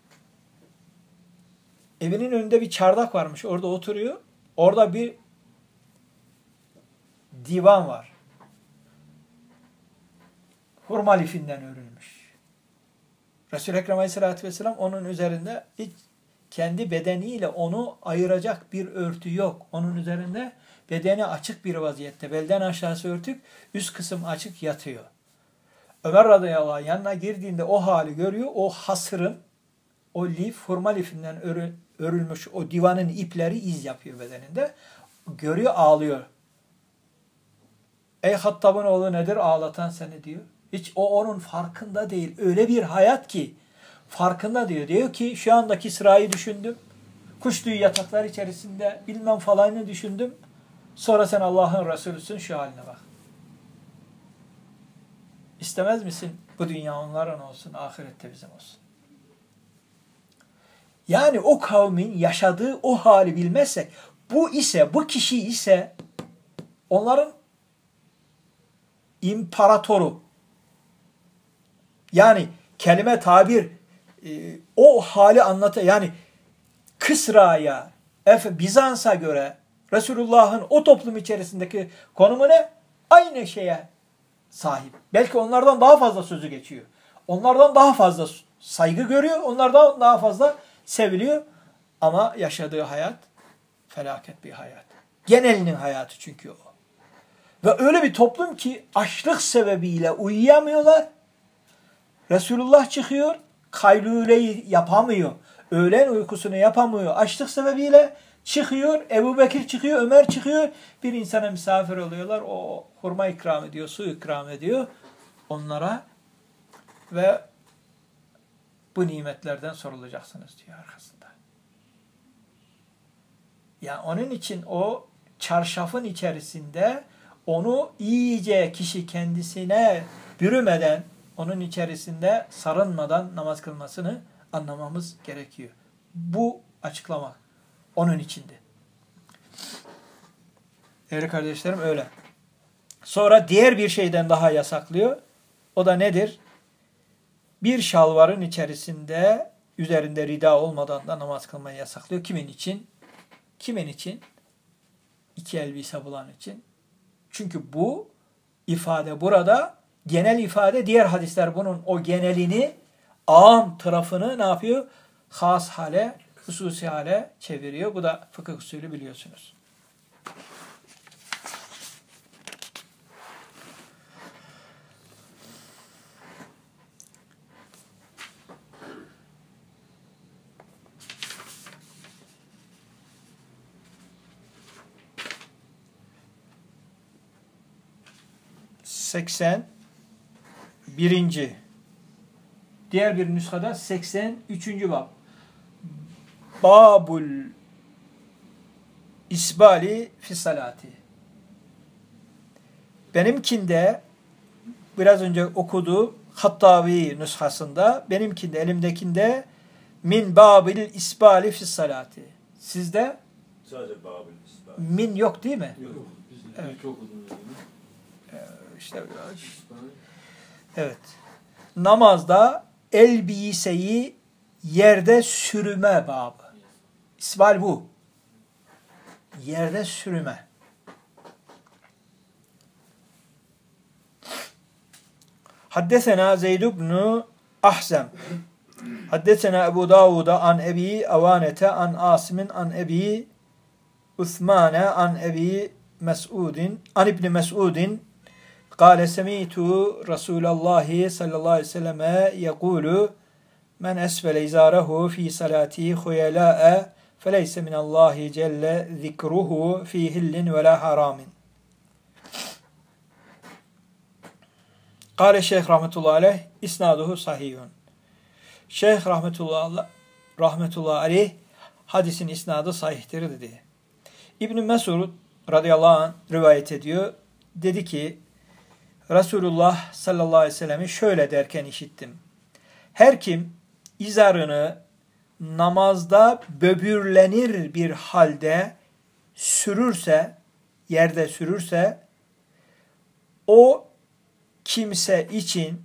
Evinin önünde bir çardak varmış. Orada oturuyor. Orada bir divan var. Hurma lifinden örülmüş. Resul-i Ekrem Aleyhisselatü Vesselam onun üzerinde hiç kendi bedeniyle onu ayıracak bir örtü yok. Onun üzerinde bedeni açık bir vaziyette. Belden aşağısı örtük, üst kısım açık yatıyor. Ömer radıyallahu anh yanına girdiğinde o hali görüyor. O hasırın, o lif, hurma lifinden örülmüş o divanın ipleri iz yapıyor bedeninde. Görüyor, ağlıyor. Ey Hattab'ın oğlu nedir ağlatan seni diyor. Hiç o onun farkında değil. Öyle bir hayat ki farkında diyor. Diyor ki şu andaki sırayı düşündüm. Kuş tüyü yataklar içerisinde bilmem falanını düşündüm. Sonra sen Allah'ın Resulüsün şu haline bak. İstemez misin? Bu dünya onların olsun, ahirette bizim olsun. Yani o kavmin yaşadığı o hali bilmezsek, bu kişi ise onların imparatoru. Yani kelime tabir o hali anlatıyor. Yani Kısra'ya, Bizans'a göre Resulullah'ın o toplum içerisindeki konumu ne? Aynı şeye sahip. Belki onlardan daha fazla sözü geçiyor. Onlardan daha fazla saygı görüyor. Onlardan daha fazla seviliyor. Ama yaşadığı hayat felaket bir hayat. Genelinin hayatı çünkü o. Ve öyle bir toplum ki açlık sebebiyle uyuyamıyorlar. Resulullah çıkıyor, kaylûleyi yapamıyor. Öğlen uykusunu yapamıyor. Açlık sebebiyle çıkıyor, Ebu Bekir çıkıyor, Ömer çıkıyor. Bir insana misafir oluyorlar. O hurma ikram ediyor, su ikram ediyor onlara. Ve bu nimetlerden sorulacaksınız diyor arkasında. Yani onun için o çarşafın içerisinde onu iyice kişi kendisine bürümeden, onun içerisinde sarılmadan namaz kılmasını anlamamız gerekiyor. Bu açıklamak onun içinde. Değerli kardeşlerim öyle. Sonra diğer bir şeyden daha yasaklıyor. O da nedir? Bir şalvarın içerisinde üzerinde rida olmadan da namaz kılmayı yasaklıyor. Kimin için? Kimin için? İki elbise bulan için. Çünkü bu ifade burada genel ifade, diğer hadisler bunun o genelini, am tarafını ne yapıyor? Has hale, hususi hale çeviriyor. Bu da fıkıh usulü biliyorsunuz. Diğer bir nüshada 83. bab. Babul isbali fi salati. Benimkinde biraz önce okuduğu Hattavi nüshasında, benimkinde, elimdekinde min babil isbali fis salati. Sizde Sadece Babil İsmail. min yok değil mi? Yok. Biz Evet. ilk okudum yani. İşte biraz. İsmail. Evet. Namazda elbiseyi yerde sürüme babı. İsbal bu. Yerde sürüme. Haddesena Zeyd ibn Ahzem. Haddesena Ebu Davud'a an Ebi Avanete an Asim'in an Ebi Uthmane an Ebi Mes'udin an İbni Mes'udin kâle semîtu Rasûlallâhi sallallahu aleyhi ve selleme yekûlü men esfele izârehu fî salâti huyelâe feleyse minallâhi celle zikruhu fî hillin ve lâ harâmin. Kâle Şeyh rahmetullahi aleyh isnaduhu sahihun. Şeyh rahmetullahi aleyh hadisin isnadı sahihtir dedi. İbn Mesud radıyallahu anh rivayet ediyor. Dedi ki Resulullah sallallahu aleyhi ve sellem'i şöyle derken işittim. Her kim izarını namazda böbürlenir bir halde sürürse, yerde sürürse o kimse için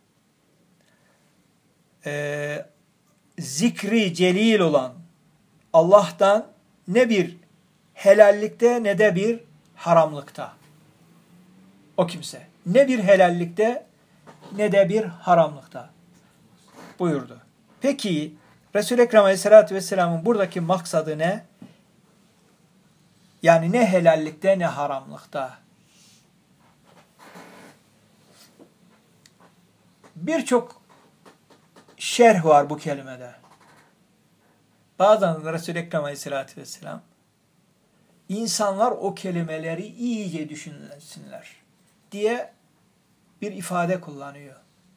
zikri celil olan Allah'tan ne bir helallikte ne de bir haramlıkta. O kimse. Ne bir helallikte ne de bir haramlıkta buyurdu. Peki Resul-i Ekrem Aleyhisselatü Vesselam'ın buradaki maksadı ne? Yani ne helallikte ne haramlıkta. Birçok şerh var bu kelimede. Bazen Resul-i Ekrem Aleyhisselatü Vesselam insanlar o kelimeleri iyice düşünsünler diye bir ifade kullanıyor.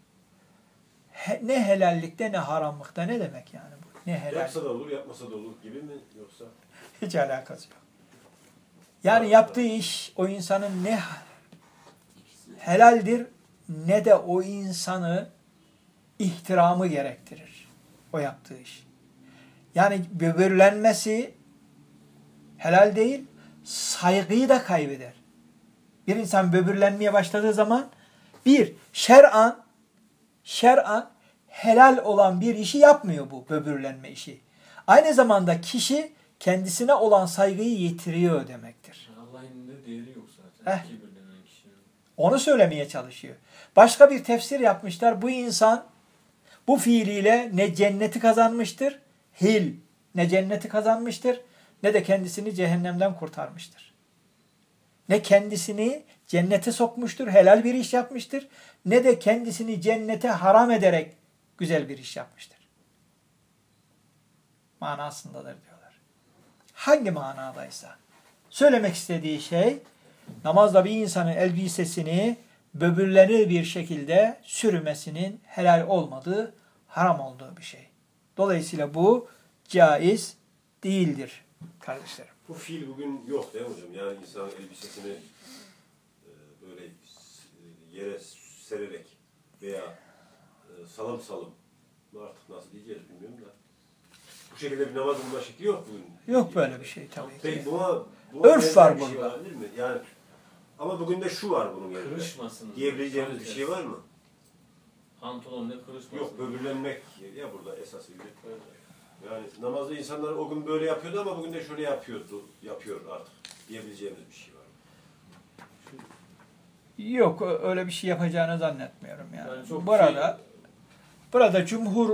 Ne helallikte ne haramlıkta ne demek yani bu? Ne helal? Yapsa da olur, yapmasa da olur gibi mi yoksa? Hiç alakası yok. Yani yaptığı iş o insanın ne helaldir ne de o insanı ihtiramı gerektirir. O yaptığı iş. Yani böbürlenmesi helal değil, saygıyı da kaybeder. Bir insan böbürlenmeye başladığı zaman şer'an helal olan bir işi yapmıyor bu böbürlenme işi. Aynı zamanda kişi kendisine olan saygıyı yitiriyor demektir. Allah'ın elinde değeri yok zaten. Kibirlenen kişinin. Onu söylemeye çalışıyor. Başka bir tefsir yapmışlar. Bu insan bu fiiliyle ne cenneti kazanmıştır, ne cenneti kazanmıştır, ne de kendisini cehennemden kurtarmıştır. Ne kendisini cennete sokmuştur, helal bir iş yapmıştır, ne de kendisini cennete haram ederek güzel bir iş yapmıştır. Manasındadır diyorlar. Hangi manadaysa. Söylemek istediği şey, namazda bir insanın elbisesini böbürlenir bir şekilde sürmesinin helal olmadığı, haram olduğu bir şey. Dolayısıyla bu caiz değildir kardeşlerim. Bu fiil bugün yok değil mi hocam? Yani insan elbisesini böyle yere sererek veya salım artık nasıl diyeceğiz bilmiyorum da. Bu şekilde bir namaz kılma şekli yok bugün. Yok böyle bir şey tabii ki. Peki buna Örf var bir şey burada. olabilir mi? Yani ama bugün de şu var bunun yanında. Kırışmasın. Diyebileceğimiz bir şey var mı? Pantolonla kırışmasın. Yok, böbürlenmek ya burada esasıyla. Yani namazda insanlar o gün böyle yapıyordu ama bugün de şöyle yapıyor artık diyebileceğimiz bir şey var. Yok öyle bir şey yapacağını zannetmiyorum yani. Yani çok Burada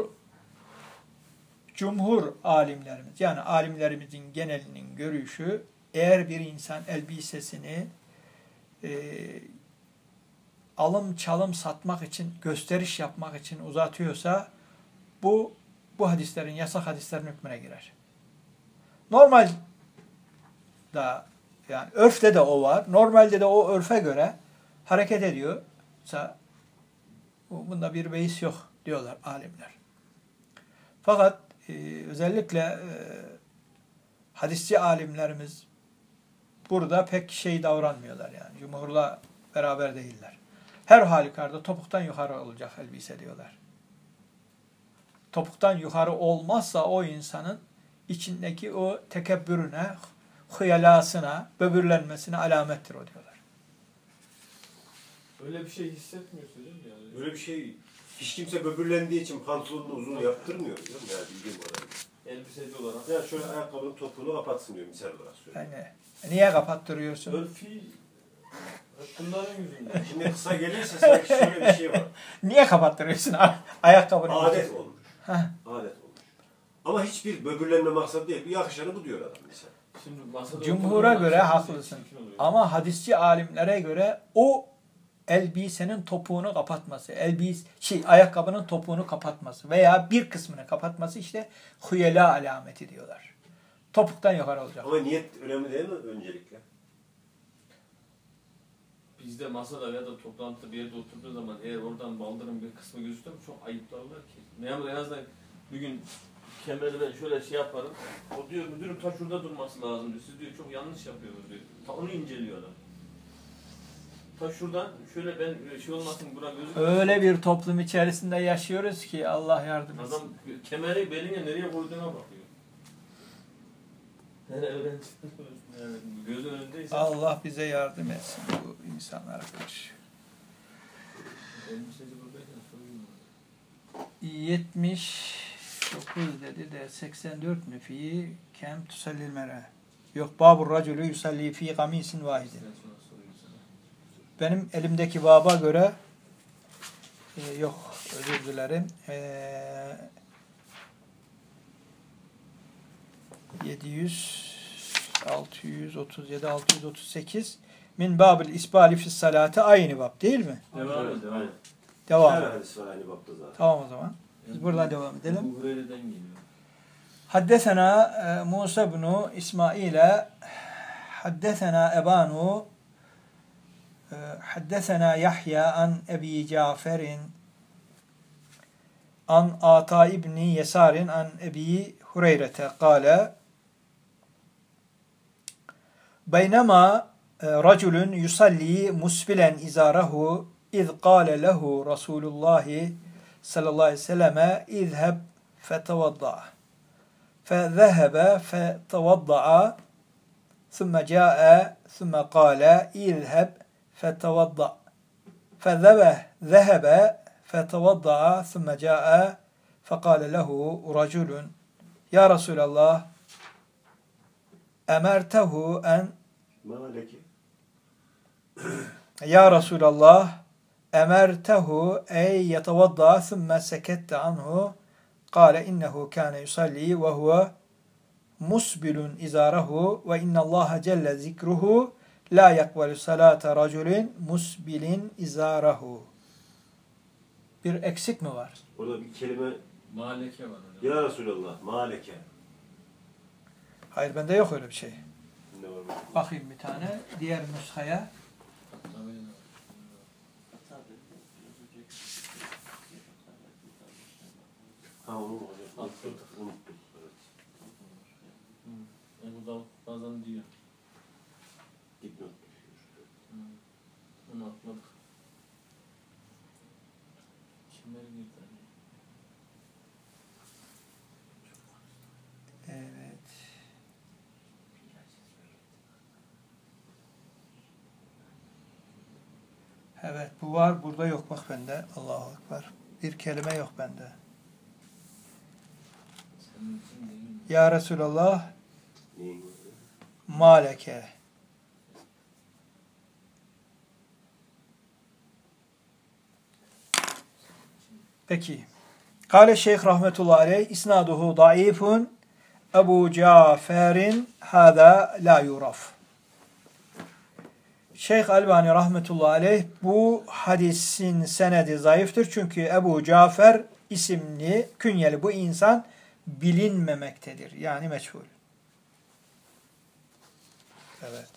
cumhur alimlerimiz yani alimlerimizin genelinin görüşü eğer bir insan elbisesini alım çalım satmak için gösteriş yapmak için uzatıyorsa bu hadislerin yasak hadislerin hükmüne girer. Normal da yani örfte de o var. Normalde de o örfe göre hareket ediyorsa bunda bir beis yok diyorlar alimler. Fakat özellikle hadisçi alimlerimiz burada pek davranmıyorlar yani. Cumhurla beraber değiller. her halükarda topuktan yukarı olacak elbise diyorlar. Topuktan yukarı olmazsa o insanın içindeki o tekebbürüne, hıyalasına, böbürlenmesine alamettir o diyorlar. Öyle bir şey hissetmiyorsun değil mi yani? Böyle bir şey hiç kimse böbürlendiği için pantolonunu uzun yaptırmıyor diyor. Yani bildiğim kadarıyla. Elbiseci olarak. Ya şöyle ayakkabının topuğunu kapatsın diyor misal olarak söylüyorum. Yani niye kapattırıyorsun? Örfi bunların yüzünden. Şimdi kısa gelirse sanki şöyle bir şey var. Niye kapattırıyorsun ayakkabını? Adet olmuş. Heh. Adet olmuş. Ama hiçbir böbürlenme maksadı değil. Bir yakışanı bu diyor adam misal. Şimdi masada Cumhur'a göre oturduğunda haklısın. çirkin oluyor. Ama hadisçi alimlere göre o elbisenin topuğunu kapatması, ayakkabının topuğunu kapatması veya bir kısmını kapatması işte hüyela alameti diyorlar. Topuktan yukarı olacak. Ama niyet önemli değil mi öncelikle? Bizde masada ya da toplantıda bir yerde oturduğu zaman eğer oradan baldırın bir kısmı gözüküyor mu çok ayıplarlar ki. Memur en azından bir gün kemeri ben şöyle şey yaparım. O diyor müdürüm ta şurada durması lazım diyor. Siz diyor çok yanlış yapıyorsunuz diyor. Ta onu inceliyor adam. Ta şuradan şöyle ben şey olmasın bura gözüküyor. Öyle bir toplum içerisinde yaşıyoruz ki Allah yardım etsin. Adam kemeri beline nereye koyduğuna bakıyor. Öğrenci. Evet, gözün önündeyse. Allah bize yardım etsin bu insanlara karşı. Elbiseci buradayken sorayım mı? 79 dedi de 84 mü fi kem tusallil mere. Yok babur racülü yusalli fi gamisin vahidin. Ben sonra sorayım sana. Benim elimdeki baba göre yok özür dilerim. 637 638 min babil isbali fis salati aynı bab değil mi? Devam et. Devam et. Devam. Her hadis var aynı bapta zaten. Tamam o zaman. Biz buradan devam edelim. Bu Hureyre'den geliyor. Haddesena Musa ibn İsmail'e haddesena Ebanu haddesena Yahya an Ebi Cafer'in an Ata ibni Yesar'in an Ebi Hureyre'te kâle beynema raculun yusalli musbilen izarahu iz kâle lehu Resulullah sallallahu aleyhi ve selleme izheb fetevadda فذهب فتوضأ ثم جاء ثم قال اذهب فتوضأ فذهب فتوضأ ثم جاء فقال له رجل يا رسول الله أمرته أن Maleki. يا رسول الله أمرته أن يتوضأ ثم سكت عنه قال إنه كان يصلي وهو مسبل إزاره وإن الله جل ذكره لا يقبل صلاة رجل مسبل إزاره. Bir eksik mi var? Orada bir kelime Maleke var hocam. ya Resulallah maleke. Hayır bende yok öyle bir şey. Ne var? Bakayım bir tane diğer nüshaya. Ha onu mu hocam? Atladık. Unuttum. Evet. Bu da bazen diyor. Dipnot. Onu atladık. Kimler girdi? Evet. Evet bu var burada yok bak bende. Allahu Ekber. Bir kelime yok bende. Senin için değil mi? Ya Resulallah Neyin var? maleke. Peki. Kale Şeyh rahmetullahi aleyh isnaduhu daifun Ebu Cafer'in hâzâ la yuraf. Şeyh Albani rahmetullahi aleyh bu hadisin senedi zayıftır. Çünkü Ebu Cafer isimli, künyeli bu insan bilinmemektedir. Yani meçhul. Evet.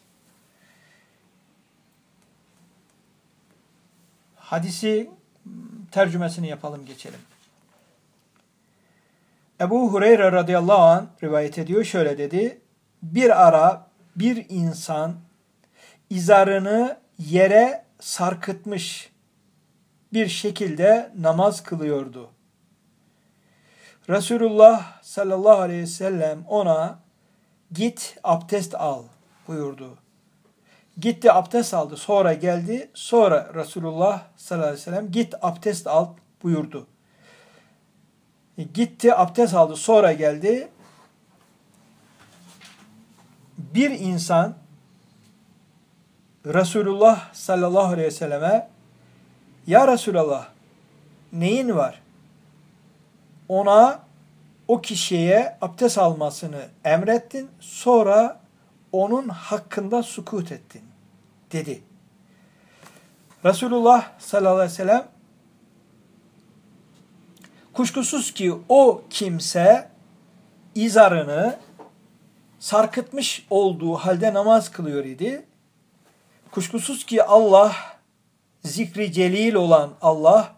Hadisi tercümesini yapalım geçelim. Ebu Hureyre radıyallahu anh rivayet ediyor. Şöyle dedi. Bir ara bir insan izarını yere sarkıtmış bir şekilde namaz kılıyordu. Resulullah sallallahu aleyhi ve sellem ona git abdest al buyurdu. Gitti abdest aldı. Sonra geldi. Sonra Resulullah sallallahu aleyhi ve sellem git abdest al buyurdu. Gitti abdest aldı. Sonra geldi. Bir insan Resulullah sallallahu aleyhi ve selleme ya Resulallah neyin var? Ona o kişiye abdest almasını emrettin. Sonra onun hakkında sukut ettin dedi. Resulullah sallallahu aleyhi ve sellem kuşkusuz ki o kimse izarını sarkıtmış olduğu halde namaz kılıyor idi. Kuşkusuz ki Allah, zikri celil olan Allah,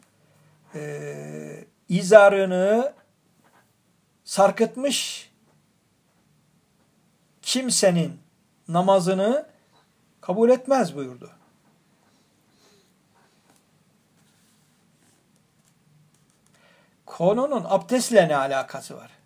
izarını sarkıtmış kimsenin namazını kabul etmez buyurdu. Konunun abdestle ne alakası var?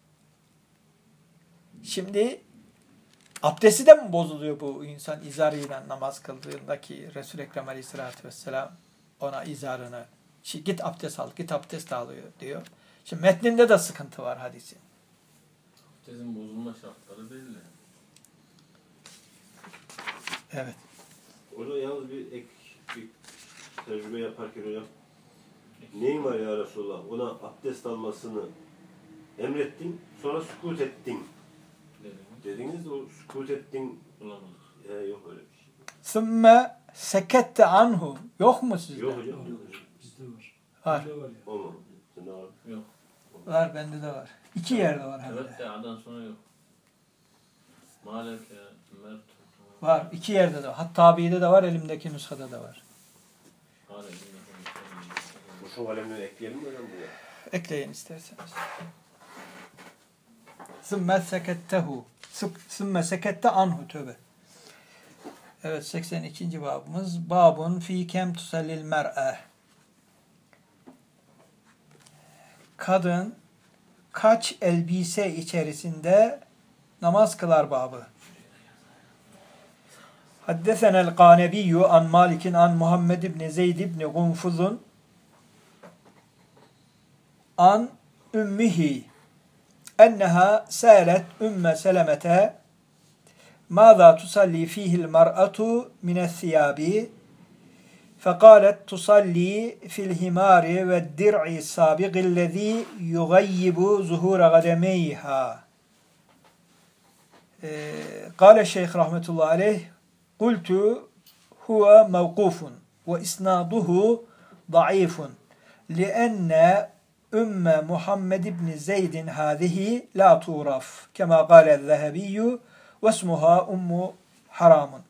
Şimdi abdesti de mi bozuluyor bu insan izarıyla namaz kıldığında ki Resul-i Ekrem Aleyhisselatü Vesselam ona izarını git abdest al, git abdest alıyor diyor. Şimdi metninde de sıkıntı var hadisin. Abdestin bozulma şartları belli. Evet. Orada yalnız bir tercüme yaparken hocam neyin var ya Resulullah? Ona abdest almasını emrettin, sonra sükut ettin. Dediniz de o sükut ettin. Bulamadık. Yok öyle bir şey. Sümme sekette anhu. Yok mu sizde? Yok hocam. Bizde var. Var. Bizde var ya. Olmadı. Sende var. Yok. Var, bende de var. İki yerde var hem Evet de. de A'dan sonra yok. Maleke, Mert. Var, iki yerde de var. Hattabi'de de var, elimdeki nüshada da var. Bu şu kalemleri ekleyelim mi hocam buraya? Ekleyin isterseniz. Sümme sekettehu. Sümme sekette anhu. Tövbe. Evet, 82. babımız. Babun fi kem tusallil mer'e. Kadın kaç elbise içerisinde namaz kılar babı. Haddesenel Kanebiyyü an Malik'in an Muhammed ibn Zeyd ibn Gunfuzun an ümmihi enneha sâlet ümme selemete mâzâ tusalli fîhil mar'atu mine's-siyâbi fekâlet tusalli fil himâri ve dir'i sâbiqillezî yugayyibu zuhûra gademeyhâ. Kâle Şeyh rahmetullahi aleyh Kultu huve mevkufun ve isnaduhu zayıfun lienne ümme Muhammed ibn Zeydin hâzihi la tuğraf kema gâle zehebiyyü ve ismuha ummu haramun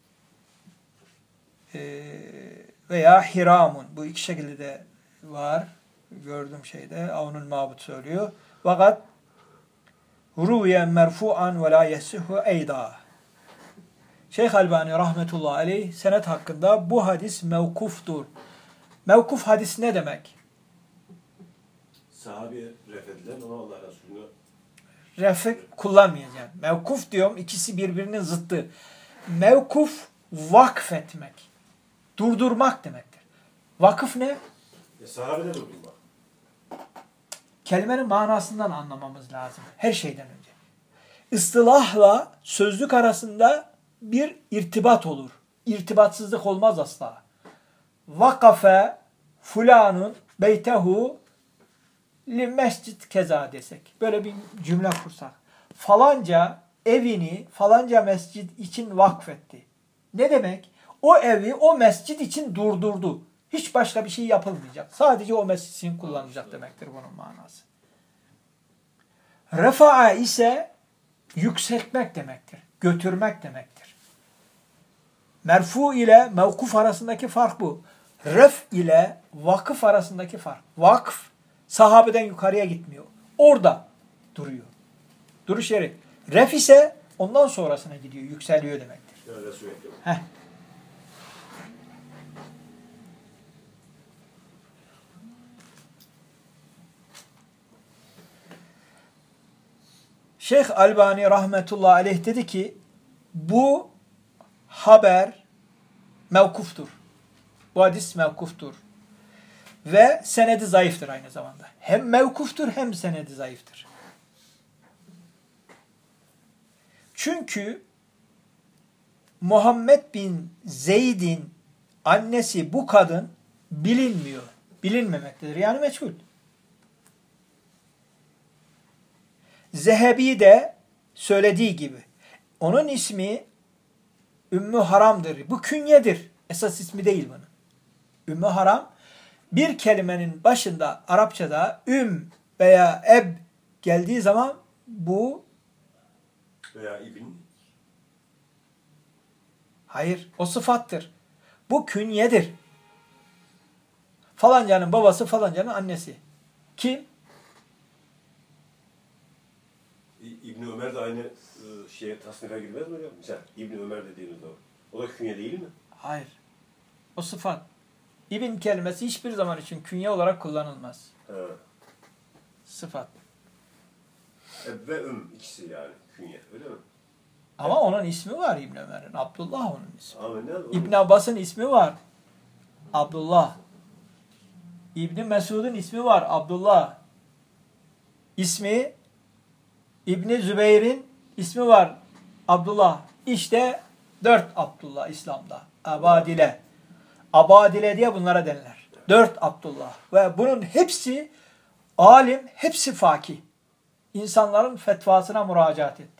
veya hiramun. Bu iki şekilde de var. Gördüğüm şeyde Avnul Mabut söylüyor. Fakat ruviye merfu'an ve la yesihu eyda. Şeyh Albani rahmetullahi aleyh senet hakkında bu hadis mevkuftur. Mevkuf hadis ne demek? Sahabe refedilen ona Allah Resulü'ne Refik kullanmayacağım. Mevkuf diyorum, ikisi birbirinin zıttı. Mevkuf vakfetmek, durdurmak demektir. Vakıf ne? sahabede durdurmak. Kelimenin manasından anlamamız lazım. Her şeyden önce. İstilahla sözlük arasında bir irtibat olur. İrtibatsızlık olmaz asla. Vakafe fulanun beytehu li mescid keza desek. Böyle bir cümle kursak. Falanca evini falanca mescid için vakfetti. Ne demek? O evi o mescid için durdurdu. Hiç başka bir şey yapılmayacak. Sadece o mescid için kullanılacak demektir bunun manası. Refa'a ise yükseltmek demektir. Götürmek demektir. Merfu ile mevkuf arasındaki fark bu. Ref ile vakıf arasındaki fark. Vakf sahabeden yukarıya gitmiyor. Orada duruyor. Duruş yeri. Ref ise ondan sonrasına gidiyor. Yükseliyor demektir. Yani Resulü Ekrem. Heh. Şeyh Albani rahmetullahi aleyh dedi ki bu haber mevkuftur. Bu hadis mevkuftur. Ve senedi zayıftır aynı zamanda. Hem mevkuftur hem senedi zayıftır. Çünkü Muhammed bin Zeyd'in annesi bu kadın bilinmiyor. Bilinmemektedir. Yani meçhul. Zehebi de söylediği gibi onun ismi Ümmü Haram'dır. Bu künyedir. Esas ismi değil bunun. Ümmü Haram bir kelimenin başında Arapçada veya eb geldiği zaman bu veya ibn. Hayır, o sıfattır. Bu künyedir. Falancanın babası falancanın annesi. Kim? İbn Ömer de aynı şeye tasnife girmez mi hocam? Mesela İbn Ömer dediğiniz o da künye değil mi? Hayır. O sıfat. İbn kelimesi hiçbir zaman için künye olarak kullanılmaz. He. Sıfat. Ve ikisi yani künye öyle mi? Ama onun ismi var İbn Ömer'in. Abdullah onun ismi. Ama ne? İbn Abbas'ın ismi var. Abdullah. İbn Mesud'un ismi var. Abdullah. İsmi İbn Zübeyir'in ismi var. Abdullah. İşte 4 Abdullah İslam'da. Abadile. Abadile diye bunlara denilir. 4 Abdullah. Ve bunun hepsi alim, hepsi fakih. İnsanların fetvasına müracaat etti.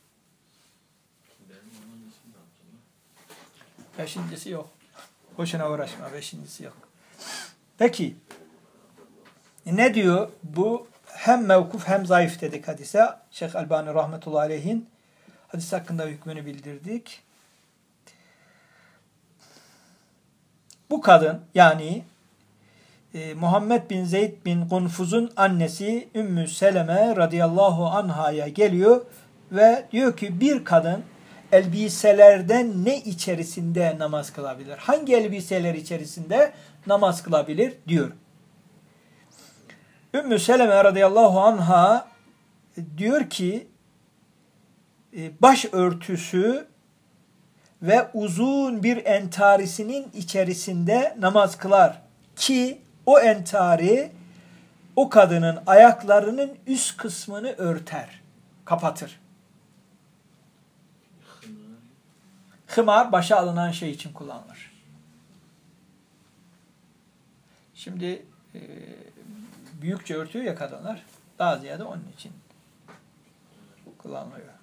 Beşincisi yok. Boşuna uğraşma. Beşincisi yok. Peki. Ne diyor? Bu hem mevkuf hem zayıf dedik hadise. Şeyh Albani rahmetullahi aleyhin hadis hakkında hükmünü bildirdik. Bu kadın yani Muhammed bin Zeyd bin Gunfuz'un annesi Ümmü Seleme radıyallahu anhaya geliyor ve diyor ki bir kadın elbiselerden ne içerisinde namaz kılabilir? Hangi elbiseler içerisinde namaz kılabilir? Diyor. Ümmü Seleme radıyallahu anha diyor ki başörtüsü ve uzun bir entarisinin içerisinde namaz kılar ki o entari o kadının ayaklarının üst kısmını örter, kapatır. Hımar başa alınan şey için kullanılır. Şimdi büyükçe örtüyor ya kadınlar, daha ziyade onun için kullanılıyor.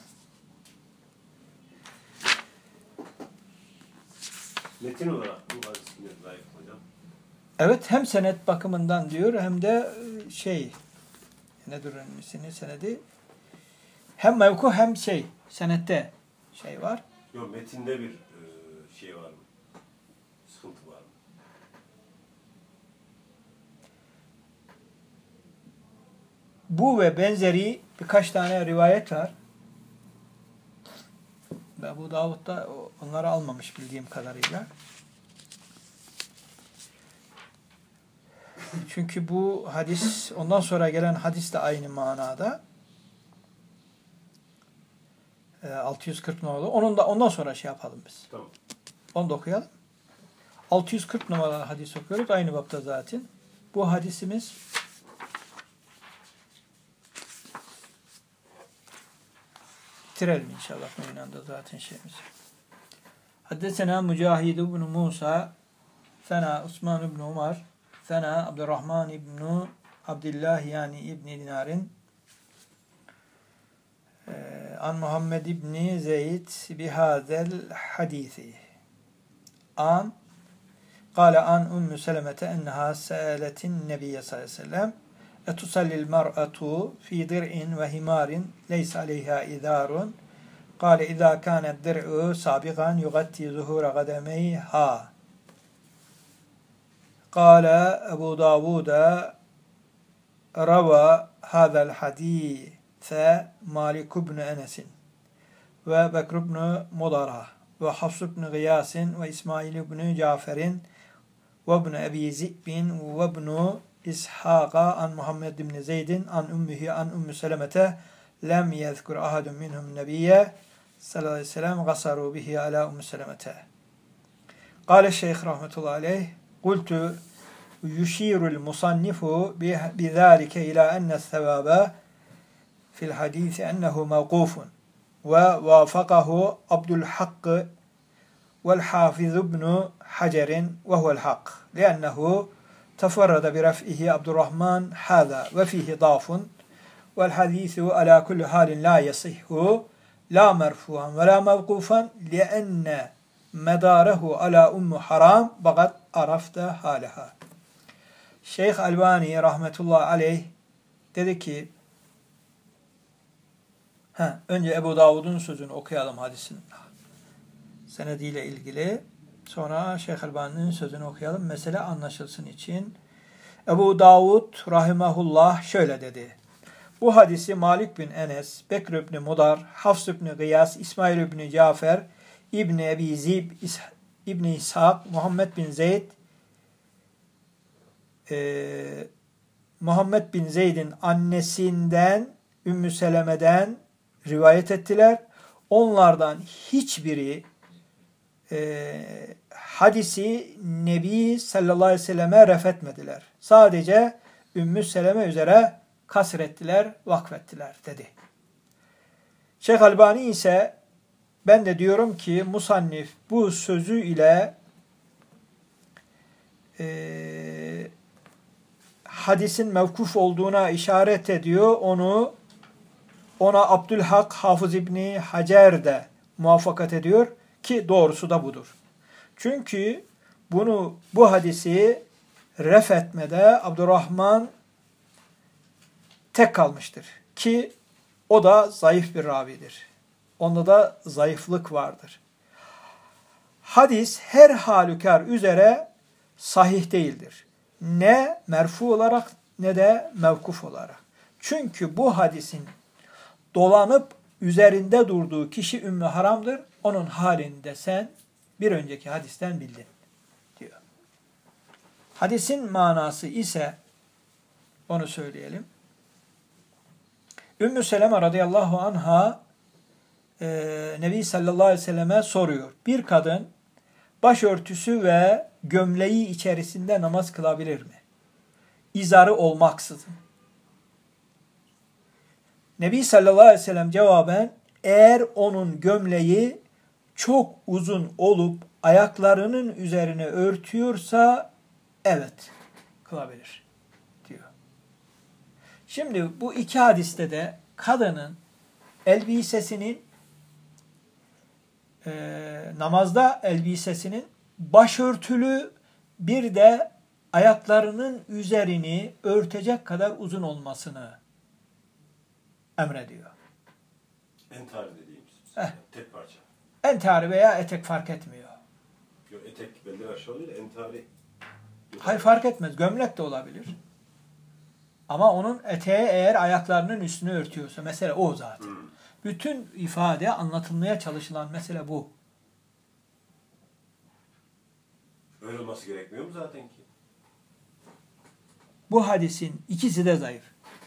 Metin olarak bu hadis zayıf hocam. Evet, hem senet bakımından diyor hem de nedir onun ismi, senedi hem mevku hem senette var. Yok metinde bir şey var mı? Sıkıntı var mı? Bu ve benzeri birkaç tane rivayet var. Ebu Davud'da onları almamış bildiğim kadarıyla. Çünkü bu hadis, ondan sonra gelen hadis de aynı manada. 640 numaralı. Ondan sonra yapalım biz. Tamam. Onu da okuyalım. 640 numaralı hadis okuyoruz. Aynı bapta zaten. Bu hadisimiz bitirelim inşallah. Bu inanda zaten şeyimiz. Haddesena Mücahid ibn Musa, Sena Osman ibn Umar, Sena Abdurrahman ibn Abdullah yani İbn Dinar'in an Muhammed ibn Zeyd bihazel hadisi. An قال عن أم سلمة أنها سألت النبي صلى الله عليه وسلم أتصلي المرأة في درع وهمار ليس عليها إذار قال إذا كان الدرع سابقا يغطي ظهور قدميها قال أبو داود روى هذا الحديث مالك بن أنس وبكر بن مضرة وحفص بن غياس وإسماعيل بن جعفر وابن أبي ذئب وابن إسحاق عن محمد بن زيد عن أمه عن أم سلمة lem yezkur ahadun minhum nebiyye sallallahu aleyhi ve sellem gasaru bihi ala Ümmü Selemete. Kâle şeyh rahmetullahi aleyh kultu yuşirul musannifu bizâlike ila enne sevâbe fil hadisi ennehu mevkûfun ve vâfakahu Abdülhakkı vel Hâfiz ibn Hacer'in ve huvel hak liennehu teferrada bi ref'ihi Abdurrahman hâzâ ve fihi dâfun vel hadîsu alâ kulli hâlin la yasihhu la merfu'an ve la mevkûfan lienne medârehu alâ ummu haram bagat arafta hâleha. Şeyh Albani rahmetullahi aleyh dedi ki önce Ebu Davud'un sözünü okuyalım hadisin senediyle ilgili. Sonra Şeyh Albani'nin sözünü okuyalım. Mesele anlaşılsın için. Ebu Davud rahimahullah şöyle dedi. Bu hadisi Malik bin Enes, Bekr ibn Mudar, Hafs ibn Gıyas, İsmail ibn Cafer, İbn Ebi Zib, İbn İshak, Muhammed bin Zeyd, Muhammed bin Zeyd'in annesinden Ümmü Seleme'den rivayet ettiler. Onlardan hiçbiri hadisi Nebi sallallahu aleyhi ve selleme refetmediler. Sadece Ümmü Seleme üzere kasrettiler, vakfettiler dedi. Şeyh Albani ise ben de diyorum ki musannif bu sözü ile hadisin mevkuf olduğuna işaret ediyor. Ona Abdülhak Hafız İbni Hacer de muvaffakat ediyor ki doğrusu da budur. Çünkü bu hadisi ref etmede Abdurrahman tek kalmıştır ki o da zayıf bir ravidir. Onda da zayıflık vardır. Hadis her halükarda üzere sahih değildir. Ne merfu olarak ne de mevkuf olarak. Çünkü bu hadisin dolanıp üzerinde durduğu kişi Ümmü Haram'dır. Onun halinde sen bir önceki hadisten bildin diyor. Hadisin manası ise onu söyleyelim. Ümmü Seleme radıyallahu anha Nebi sallallahu aleyhi ve selleme soruyor. Bir kadın başörtüsü ve gömleği içerisinde namaz kılabilir mi? İzarı olmaksızın. Nebi sallallahu aleyhi ve sellem cevaben eğer onun gömleği çok uzun olup ayaklarının üzerine örtüyorsa evet kılabilir diyor. Şimdi bu iki hadiste de kadının elbisesinin namazda elbisesinin başörtülü bir de ayaklarının üzerini örtecek kadar uzun olmasını emrediyor. Entari dediğimiz. Tek parça. Entari veya etek fark etmiyor. Yok, etek belden aşağı değil, entari. Hayır fark etmez. Gömlek de olabilir. Ama onun eteği eğer ayaklarının üstünü örtüyorsa mesele o zaten. Bütün ifade anlatılmaya çalışılan mesele bu. Öyle olması gerekmiyor mu zaten ki? Bu hadisin ikisi de zayıf.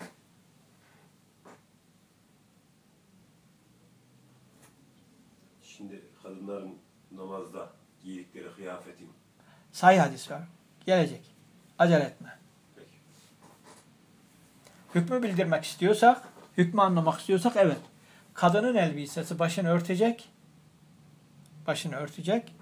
Şimdi kadınların namazda giydikleri kıyafetin. Sahih hadis var. Gelecek. Acele etme. Peki. Hükmü bildirmek istiyorsak, hükmü anlamak istiyorsak evet. Kadının elbisesi başını örtecek. Başını örtecek.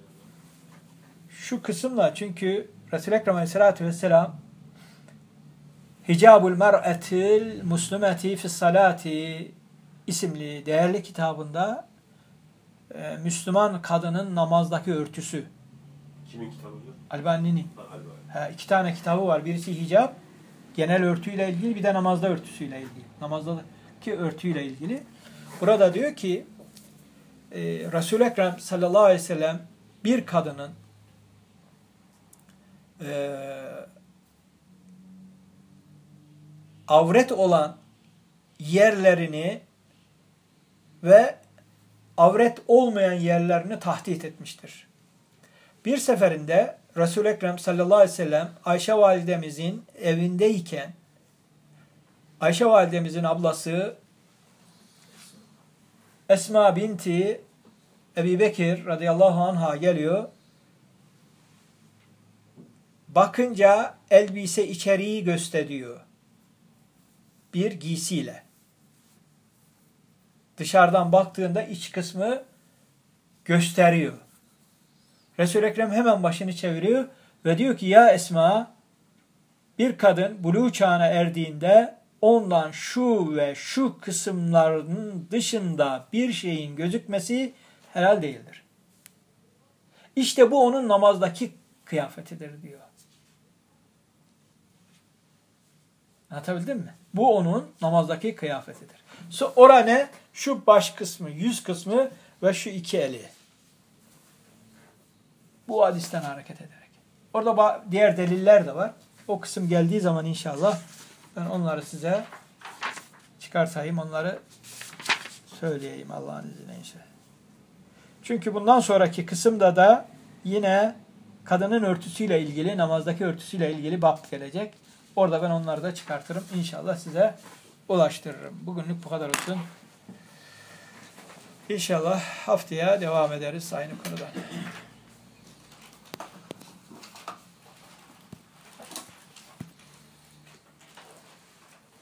Şu kısımla çünkü Resul-i Ekrem Aleyhisselatü Vesselam Hicabul Mer'etil Muslimeti Fissalati isimli değerli kitabında Müslüman kadının namazdaki örtüsü. Kimin kitabı bu? Albani'nin. Albani. 2 tane kitabı var. Birisi hicab, genel örtüyle ilgili, bir de namazda örtüsüyle ilgili. Namazdaki örtüyle ilgili. Burada diyor ki Resul-i Ekrem sallallahu aleyhi ve sellem bir kadının avret olan yerlerini ve avret olmayan yerlerini tahdit etmiştir. Bir seferinde Resul-i Ekrem sallallahu aleyhi ve sellem Ayşe validemizin evindeyken Ayşe validemizin ablası Esma binti Ebu Bekir radıyallahu anh'a geliyor. Bakınca elbise içeriği gösteriyor. Bir giysiyle. Dışarıdan baktığında iç kısmı gösteriyor. Resul-i Ekrem hemen başını çeviriyor ve diyor ki ya Esma, bir kadın buluğ çağına erdiğinde ondan şu ve şu kısımlarının dışında bir şeyin gözükmesi helal değildir. İşte bu onun namazdaki kıyafetidir diyor. Anlatabildim mi? Bu onun namazdaki kıyafetidir. Ora ne? Şu baş kısmı, yüz kısmı ve şu iki eli. Bu hadisten hareket ederek. Orada diğer deliller de var. O kısım geldiği zaman inşallah ben onları size çıkartayım, onları söyleyeyim Allah'ın izniyle inşallah. Çünkü bundan sonraki kısımda da yine kadının örtüsüyle ilgili, namazdaki örtüsüyle ilgili bab gelecek. Orada ben onları da çıkartırım. İnşallah size ulaştırırım. Bugünlük bu kadar olsun. İnşallah haftaya devam ederiz aynı konuda.